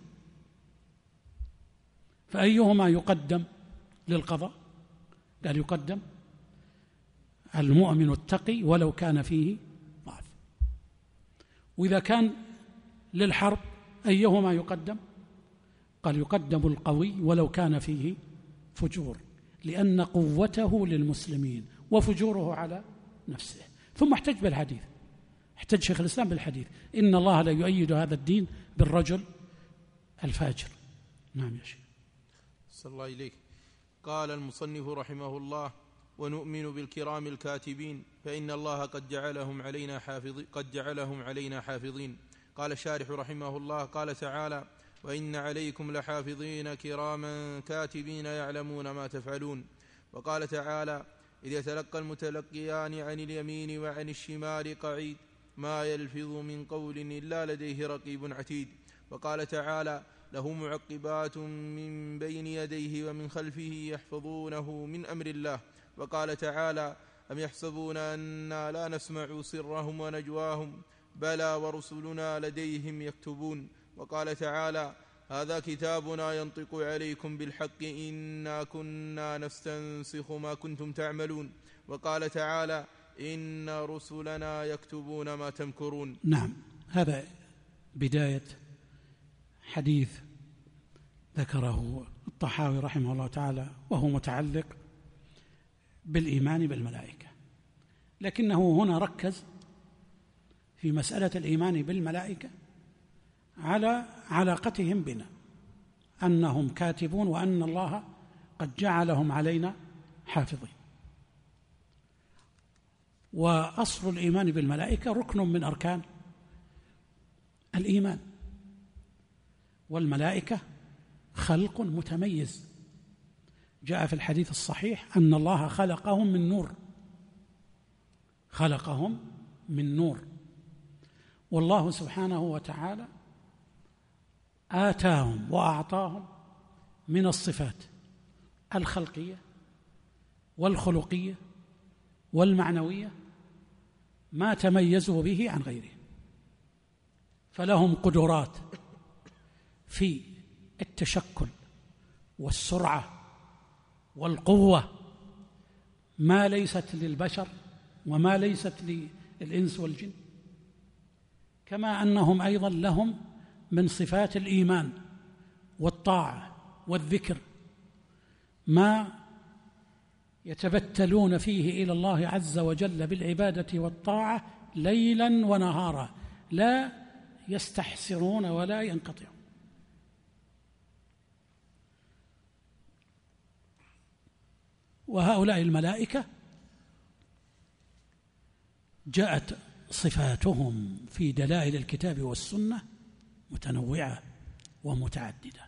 فأيهما يقدم للقضاء؟ قال: يقدم المؤمن التقي ولو كان فيه ضعف. وإذا كان للحرب أيهما يقدم؟ قال: يقدم القوي ولو كان فيه فجور، لأن قوته للمسلمين وفجوره على نفسه. ثم احتج بالحديث، احتج شيخ الإسلام بالحديث: إن الله لا يؤيد هذا الدين بالرجل الفاجر. نعم يا شيخ. صلى الله إليك. قال المصنف رحمه الله: ونؤمن بالكرام الكاتبين، فإن الله قد جعلهم علينا حافظين. قال الشارح رحمه الله: قال تعالى: وإن عليكم لحافظين كراما كاتبين يعلمون ما تفعلون. وقال تعالى: إذ يتلقى المتلقيان عن اليمين وعن الشمال قعيد، ما يلفظ من قول إلا لديه رقيب عتيد. وقال تعالى: له معقبات من بين يديه ومن خلفه يحفظونه من أمر الله. وقال تعالى: أم يحسبون أنا لا نسمع سرهم ونجواهم، بلى ورسلنا لديهم يكتبون. وقال تعالى: هذا كتابنا ينطق عليكم بالحق إنا كنا نستنسخ ما كنتم تعملون. وقال تعالى: إن رسلنا يكتبون ما تمكرون. نعم، هذا بداية حديث ذكره الطحاوي رحمه الله تعالى، وهو متعلق بالإيمان بالملائكة، لكنه هنا ركز في مسألة الإيمان بالملائكة على علاقتهم بنا، أنهم كاتبون وأن الله قد جعلهم علينا حافظين. وأصل الإيمان بالملائكة ركن من أركان الإيمان، والملائكة خلق متميز، جاء في الحديث الصحيح أن الله خلقهم من نور، خلقهم من نور. والله سبحانه وتعالى آتاهم وأعطاهم من الصفات الخلقية والخلقية والمعنوية ما تميزوا به عن غيرهم، فلهم قدرات في التشكل والسرعة والقوة ما ليست للبشر وما ليست للإنس والجن، كما أنهم أيضا لهم من صفات الإيمان والطاعة والذكر ما يتبتلون فيه إلى الله عز وجل بالعبادة والطاعة ليلا ونهارا، لا يستحسرون ولا ينقطعون. وهؤلاء الملائكة جاءت صفاتهم في دلائل الكتاب والسنة متنوعة ومتعددة،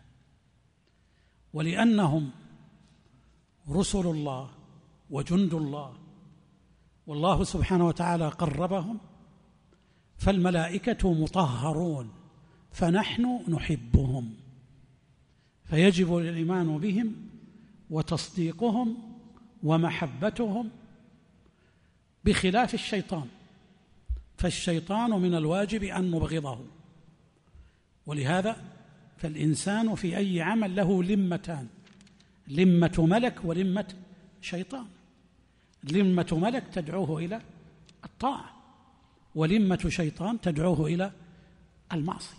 ولأنهم رسل الله وجند الله والله سبحانه وتعالى قربهم، فالملائكة مطهرون، فنحن نحبهم، فيجب الإيمان بهم وتصديقهم ومحبتهم، بخلاف الشيطان، فالشيطان من الواجب أن نبغضه. ولهذا فالإنسان في أي عمل له لمتان، لمة ملك ولمة شيطان. لمة ملك تدعوه إلى الطاعة، ولمة شيطان تدعوه إلى المعصية.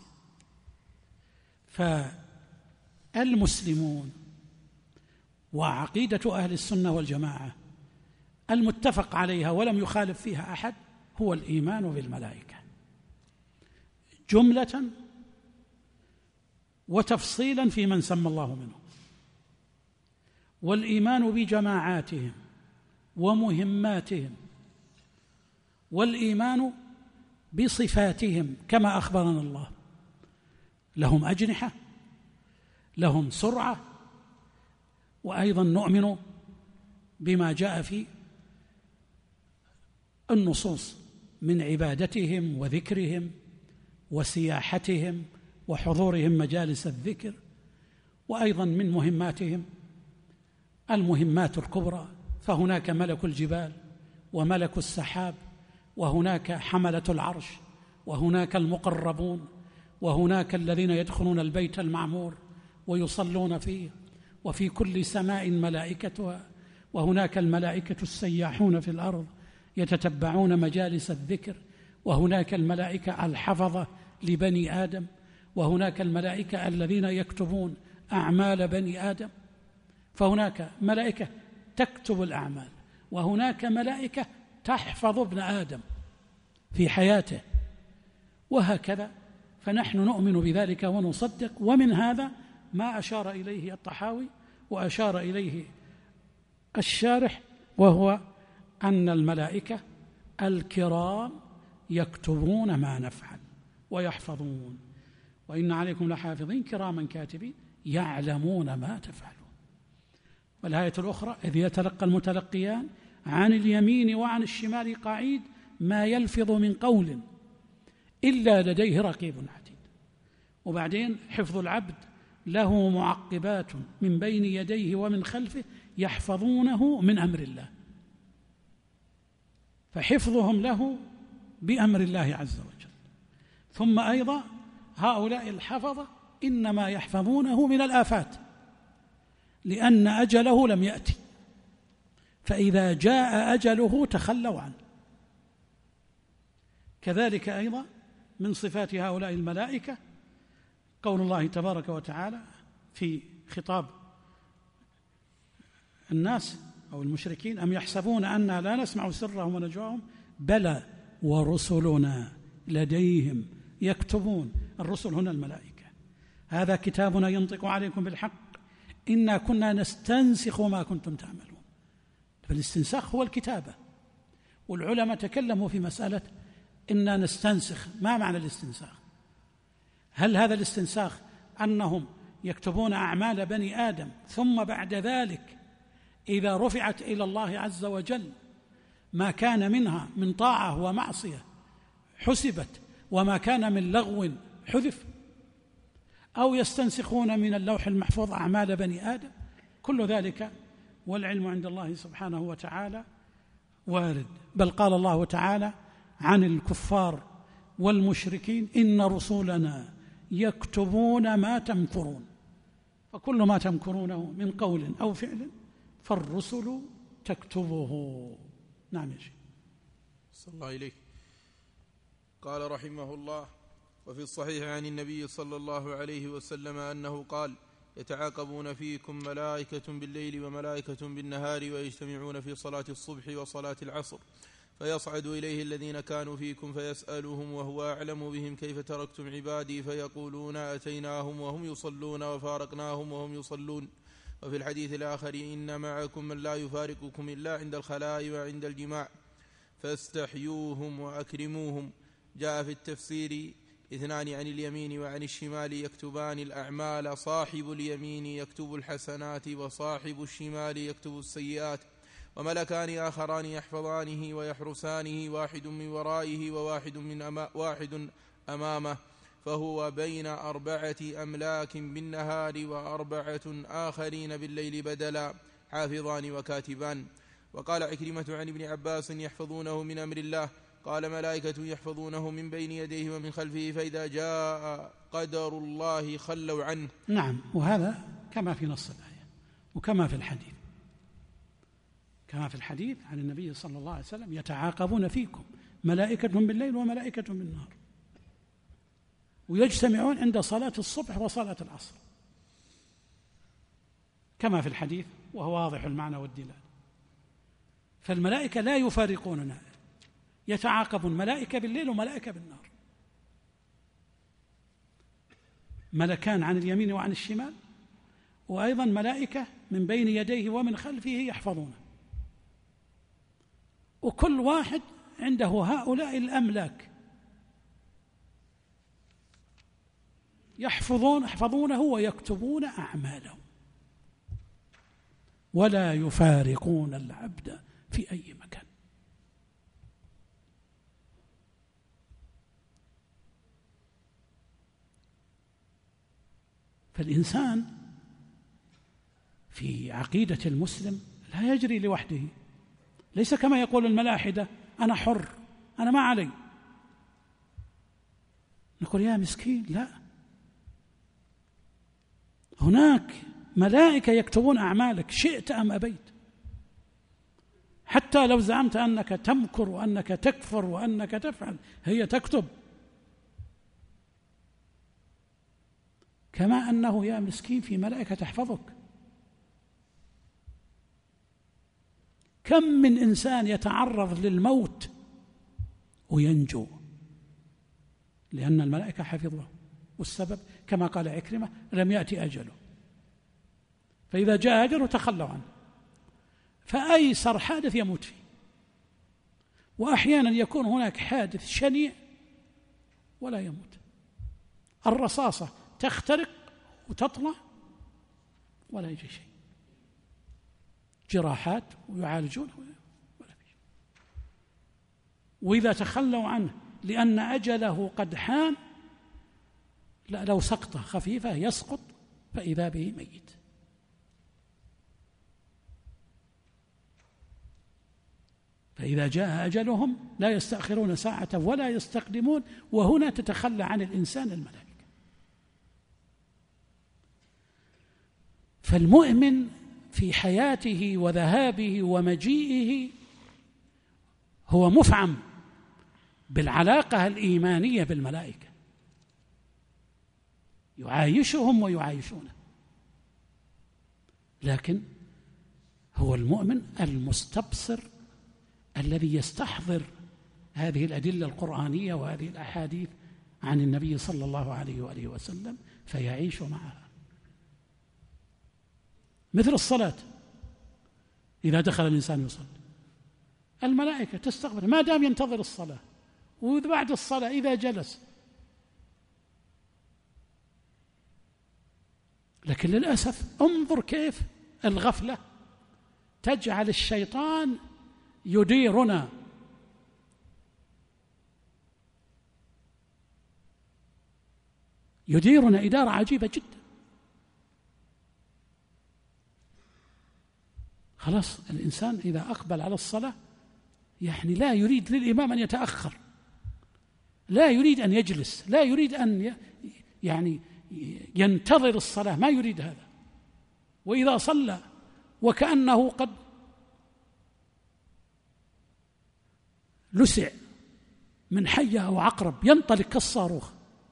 فالمسلمون وعقيدة أهل السنة والجماعة المتفق عليها ولم يخالف فيها أحد هو الإيمان بالملائكة جملة وتفصيلا في من سمى الله منه، والإيمان بجماعاتهم ومهماتهم، والإيمان بصفاتهم كما أخبرنا الله، لهم أجنحة، لهم سرعة، وأيضا نؤمن بما جاء في النصوص من عبادتهم وذكرهم وسياحتهم وحضورهم مجالس الذكر، وأيضا من مهماتهم المهمات الكبرى، فهناك ملك الجبال وملك السحاب، وهناك حملة العرش، وهناك المقربون، وهناك الذين يدخلون البيت المعمور ويصلون فيه، وفي كل سماء ملائكتها، وهناك الملائكة السياحون في الأرض يتتبعون مجالس الذكر، وهناك الملائكة الحفظة لبني آدم، وهناك الملائكة الذين يكتبون أعمال بني آدم. فهناك ملائكة تكتب الأعمال، وهناك ملائكة تحفظ ابن آدم في حياته، وهكذا. فنحن نؤمن بذلك ونصدق. ومن هذا ما أشار إليه الطحاوي وأشار إليه الشارح، وهو أن الملائكة الكرام يكتبون ما نفعل ويحفظون، وإن عليكم لحافظين كراما كاتبين يعلمون ما تفعلون. والآية الأخرى إذ يتلقى المتلقيان عن اليمين وعن الشمال قعيد ما يلفظ من قول إلا لديه رقيب عتيد. وبعدين حفظ العبد له معقبات من بين يديه ومن خلفه يحفظونه من أمر الله، فحفظهم له بأمر الله عز وجل. ثم أيضا هؤلاء الحفظة إنما يحفظونه من الآفات، لأن أجله لم يأتي، فإذا جاء أجله تخلوا عنه. كذلك أيضا من صفات هؤلاء الملائكة قول الله تبارك وتعالى في خطاب الناس أو المشركين أم يحسبون أننا لا نسمع سرهم ونجواهم بلى ورسلنا لديهم يكتبون. الرسل هنا الملائكة. هذا كتابنا ينطق عليكم بالحق إنا كنا نستنسخ ما كنتم تعملون. فالاستنساخ هو الكتابة، والعلماء تكلموا في مسألة إنا نستنسخ. ما معنى الاستنساخ؟ هل هذا الاستنساخ أنهم يكتبون أعمال بني آدم ثم بعد ذلك إذا رفعت إلى الله عز وجل ما كان منها من طاعة ومعصية حسبت وما كان من لغو حذف؟ أو يستنسخون من اللوح المحفوظ أعمال بني آدم؟ كل ذلك والعلم عند الله سبحانه وتعالى وارد. بل قال الله تعالى عن الكفار والمشركين إن رسولنا يكتبون ما تمكرون. فكل ما تمكرونه من قول أو فعل فالرسل تكتبه. نعم يا شيخ. صلى الله عليه. قال رحمه الله: وفي الصحيح عن النبي صلى الله عليه وسلم أنه قال: يتعاقبون فيكم ملائكة بالليل وملائكة بالنهار ويجتمعون في صلاة الصبح وصلاة العصر، فيصعد إليه الذين كانوا فيكم فيسألهم وهو أعلم بهم كيف تركتم عبادي، فيقولون أتيناهم وهم يصلون وفارقناهم وهم يصلون. وفي الحديث الآخر: إن معكم من لا يفارقكم إلا عند الخلاء وعند الجماع فاستحيوهم وأكرموهم. جاء في التفسير: اثنان عن اليمين وعن الشمال يكتبان الأعمال، صاحب اليمين يكتب الحسنات وصاحب الشمال يكتب السيئات، وملكان آخران يحفظانه ويحرسانه، واحد من ورائه وواحد أمامه، فهو بين 4 أملاك بالنهار و4 آخرين بالليل بدلا، حافظان وكاتبان. وقال عكرمة عن ابن عباس: يحفظونه من أمر الله. قال: ملائكة يحفظونه من بين يديه ومن خلفه، فإذا جاء قدر الله خلوا عنه. نعم، وهذا كما في نص الآية وكما في الحديث، كما في الحديث عن النبي صلى الله عليه وسلم: يتعاقبون فيكم ملائكة بالليل وملائكة بالنهار، ويجتمعون عند صلاة الصبح وصلاة العصر، كما في الحديث، وهو واضح المعنى والدلالة. فالملائكة لا يفارقوننا، يتعاقبون، ملائكة بالليل وملائكة بالنهار، ملكان عن اليمين وعن الشمال، وأيضا ملائكة من بين يديه ومن خلفه يحفظونه، وكل واحد عنده هؤلاء الأملاك يحفظونه ويكتبون أعمالهم، ولا يفارقون العبد في أي مكان. فالإنسان في عقيدة المسلم لا يجري لوحده، ليس كما يقول الملاحدة: أنا حر، أنا ما علي. نقول: يا مسكين، لا، هناك ملائكة يكتبون أعمالك شئت أم أبيت. حتى لو زعمت أنك تمكر وأنك تكفر وأنك تفعل، هي تكتب. كما أنه يا مسكين في ملائكة تحفظك. كم من إنسان يتعرض للموت وينجو لأن الملائكة حفظه، والسبب كما قال عكرمة: لم يأتي أجله، فإذا جاء أجله تخلوا عنه. فأيسر حادث يموت فيه، وأحيانا يكون هناك حادث شنيع ولا يموت. الرصاصة تخترق وتطلع ولا يجي شيء، جراحات ويعالجون ولا شيء. وإذا تخلوا عنه لأن أجله قد حان، لا، لو سقطة خفيفة يسقط فإذا به ميت. فإذا جاء أجلهم لا يستأخرون ساعة ولا يستقدمون، وهنا تتخلى عن الإنسان الملائكة. فالمؤمن في حياته وذهابه ومجيئه هو مفعم بالعلاقة الإيمانية بالملائكة، يعايشهم ويعايشونه، لكن هو المؤمن المستبصر الذي يستحضر هذه الأدلة القرآنية وهذه الأحاديث عن النبي صلى الله عليه وآله وسلم فيعيش معها. مثل الصلاة، إذا دخل الإنسان يصلي الملائكة تستقبل ما دام ينتظر الصلاة، وبعد الصلاة إذا جلس. لكن للأسف انظر كيف الغفلة تجعل الشيطان يديرنا. يديرنا إدارة عجيبة جدا. خلاص الإنسان إذا أقبل على الصلاة يعني لا يريد للإمام أن يتأخر، لا يريد أن يجلس، لا يريد أن يعني ينتظر الصلاة، ما يريد هذا. وإذا صلى وكأنه قد لسع من حية أو عقرب ينطلق كالصاروخ.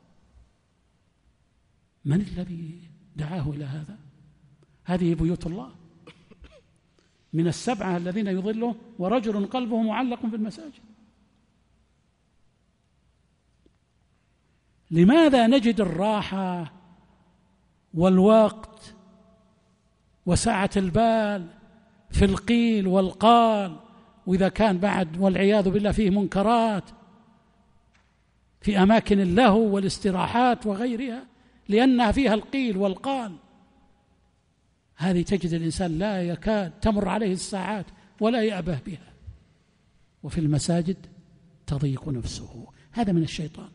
من الذي دعاه إلى هذا؟ هذه بيوت الله من السبعة الذين يظلهم ورجل قلبه معلق في المساجد. لماذا نجد الراحة والوقت وسعة البال في القيل والقال، وإذا كان بعد والعياذ بالله فيه منكرات في أماكن اللهو والاستراحات وغيرها، لأنها فيها القيل والقال، هذه تجد الإنسان لا يكاد تمر عليه الساعات ولا يأبه بها. وفي المساجد تضيق نفسه، هذا من الشيطان.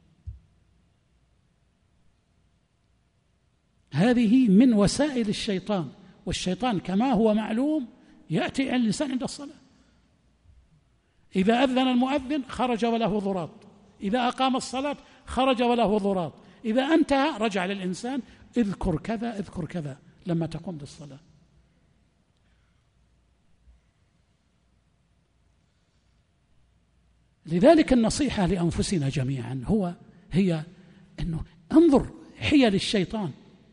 هذه من وسائل الشيطان. والشيطان كما هو معلوم يأتي على الإنسان عند الصلاة. إذا أذن المؤذن خرج وله ضراط، إذا أقام الصلاة خرج وله ضراط، إذا انتهى رجع للإنسان اذكر كذا اذكر كذا لما تقوم بالصلاة. لذلك النصيحة لأنفسنا جميعا هي أنه انظر حيل الشيطان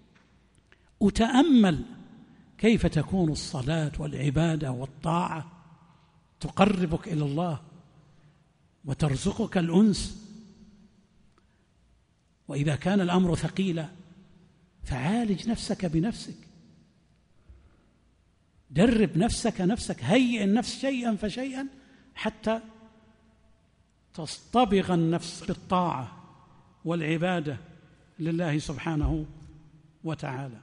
وتأمل كيف تكون الصلاة والعبادة والطاعة تقربك إلى الله وترزقك الأنس. وإذا كان الأمر ثقيلا فعالج نفسك بنفسك، درب نفسك، هيئ النفس شيئا فشيئا حتى تصطبغ النفس بالطاعة والعبادة لله سبحانه وتعالى.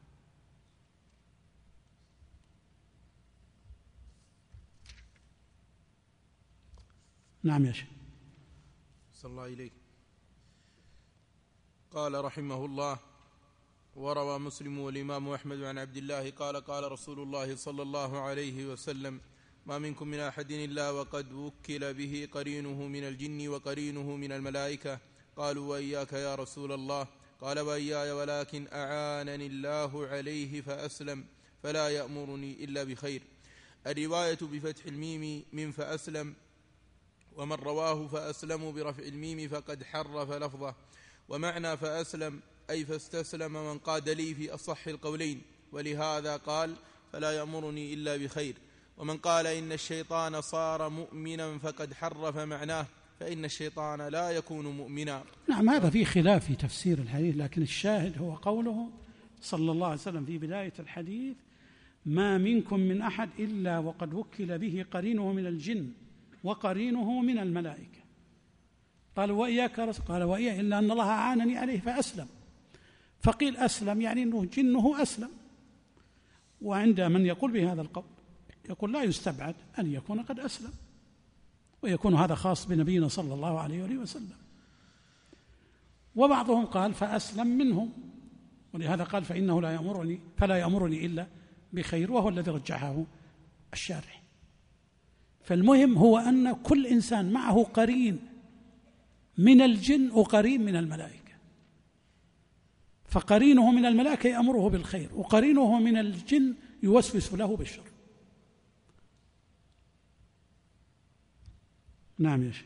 نعم يا شيخ. صلى الله إليك. قال رحمه الله: وروى مسلم والإمام أحمد عن عبد الله قال: قال رسول الله صلى الله عليه وسلم: ما منكم من أحد إلا وقد وكل به قرينه من الجن وقرينه من الملائكة. قالوا: وإياك يا رسول الله؟ قال: وإياي، ولكن أعانني الله عليه فأسلم، فلا يأمرني إلا بخير. الرواية بفتح الميم من فأسلم، ومن رواه فأسلم برفع الميم فقد حرف لفظه. ومعنى فأسلم أي فاستسلم من قاد لي في أصح القولين، ولهذا قال: فلا يأمرني إلا بخير. ومن قال إن الشيطان صار مؤمنا فقد حرف معناه، فإن الشيطان لا يكون مؤمنا. نعم، هذا في خلاف في تفسير الحديث، لكن الشاهد هو قوله صلى الله عليه وسلم في بداية الحديث: ما منكم من أحد إلا وقد وكل به قرينه من الجن وقرينه من الملائكة. قال: وإياك رسول؟ قال: وإياك، إلا أن الله أعانني عليه فأسلم. فقيل أسلم يعني أنه جنه أسلم. وعند من يقول بهذا القول يقول لا يستبعد أن يكون قد أسلم، ويكون هذا خاص بنبينا صلى الله عليه وسلم. وبعضهم قال فأسلم منهم، ولهذا قال فإنه فلا يأمرني إلا بخير، وهو الذي رجحه الشارح. فالمهم هو أن كل إنسان معه قرين من الجن وقرين من الملائكة، فقرينه من الملائكة يأمره بالخير، وقرينه من الجن يوسوس له بالشر. نعم يا شيخ.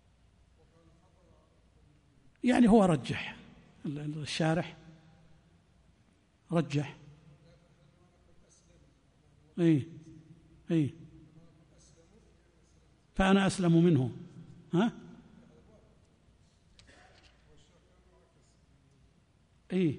يعني هو رجح الشارح رجح. اي فأنا أسلم منه. ها؟ اي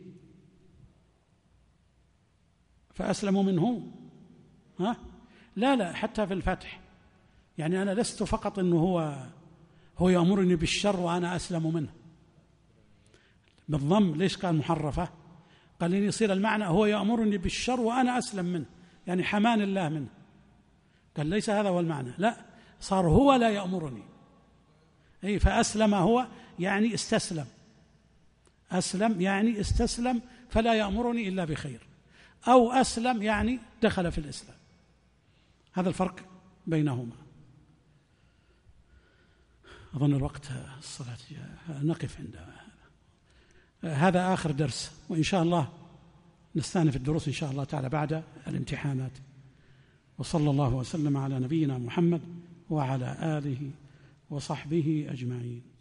فأسلم منه. ها؟ لا حتى في الفتح، يعني أنا لست فقط إنه هو يأمرني بالشر وأنا أسلم منه. بالضم ليش قال محرفة؟ قال إن يصير المعنى هو يأمرني بالشر وأنا أسلم منه، يعني حمان الله منه. قال ليس هذا هو المعنى، لا، صار هو لا يأمرني. أي فأسلم هو يعني استسلم، أسلم يعني استسلم فلا يأمرني إلا بخير، أو أسلم يعني دخل في الإسلام. هذا الفرق بينهما. أظن الوقت الصلاة نقف عند هذا آخر درس، وإن شاء الله نستأنف الدروس إن شاء الله تعالى بعد الامتحانات. وصلى الله وسلم على نبينا محمد وعلى آله وصحبه أجمعين.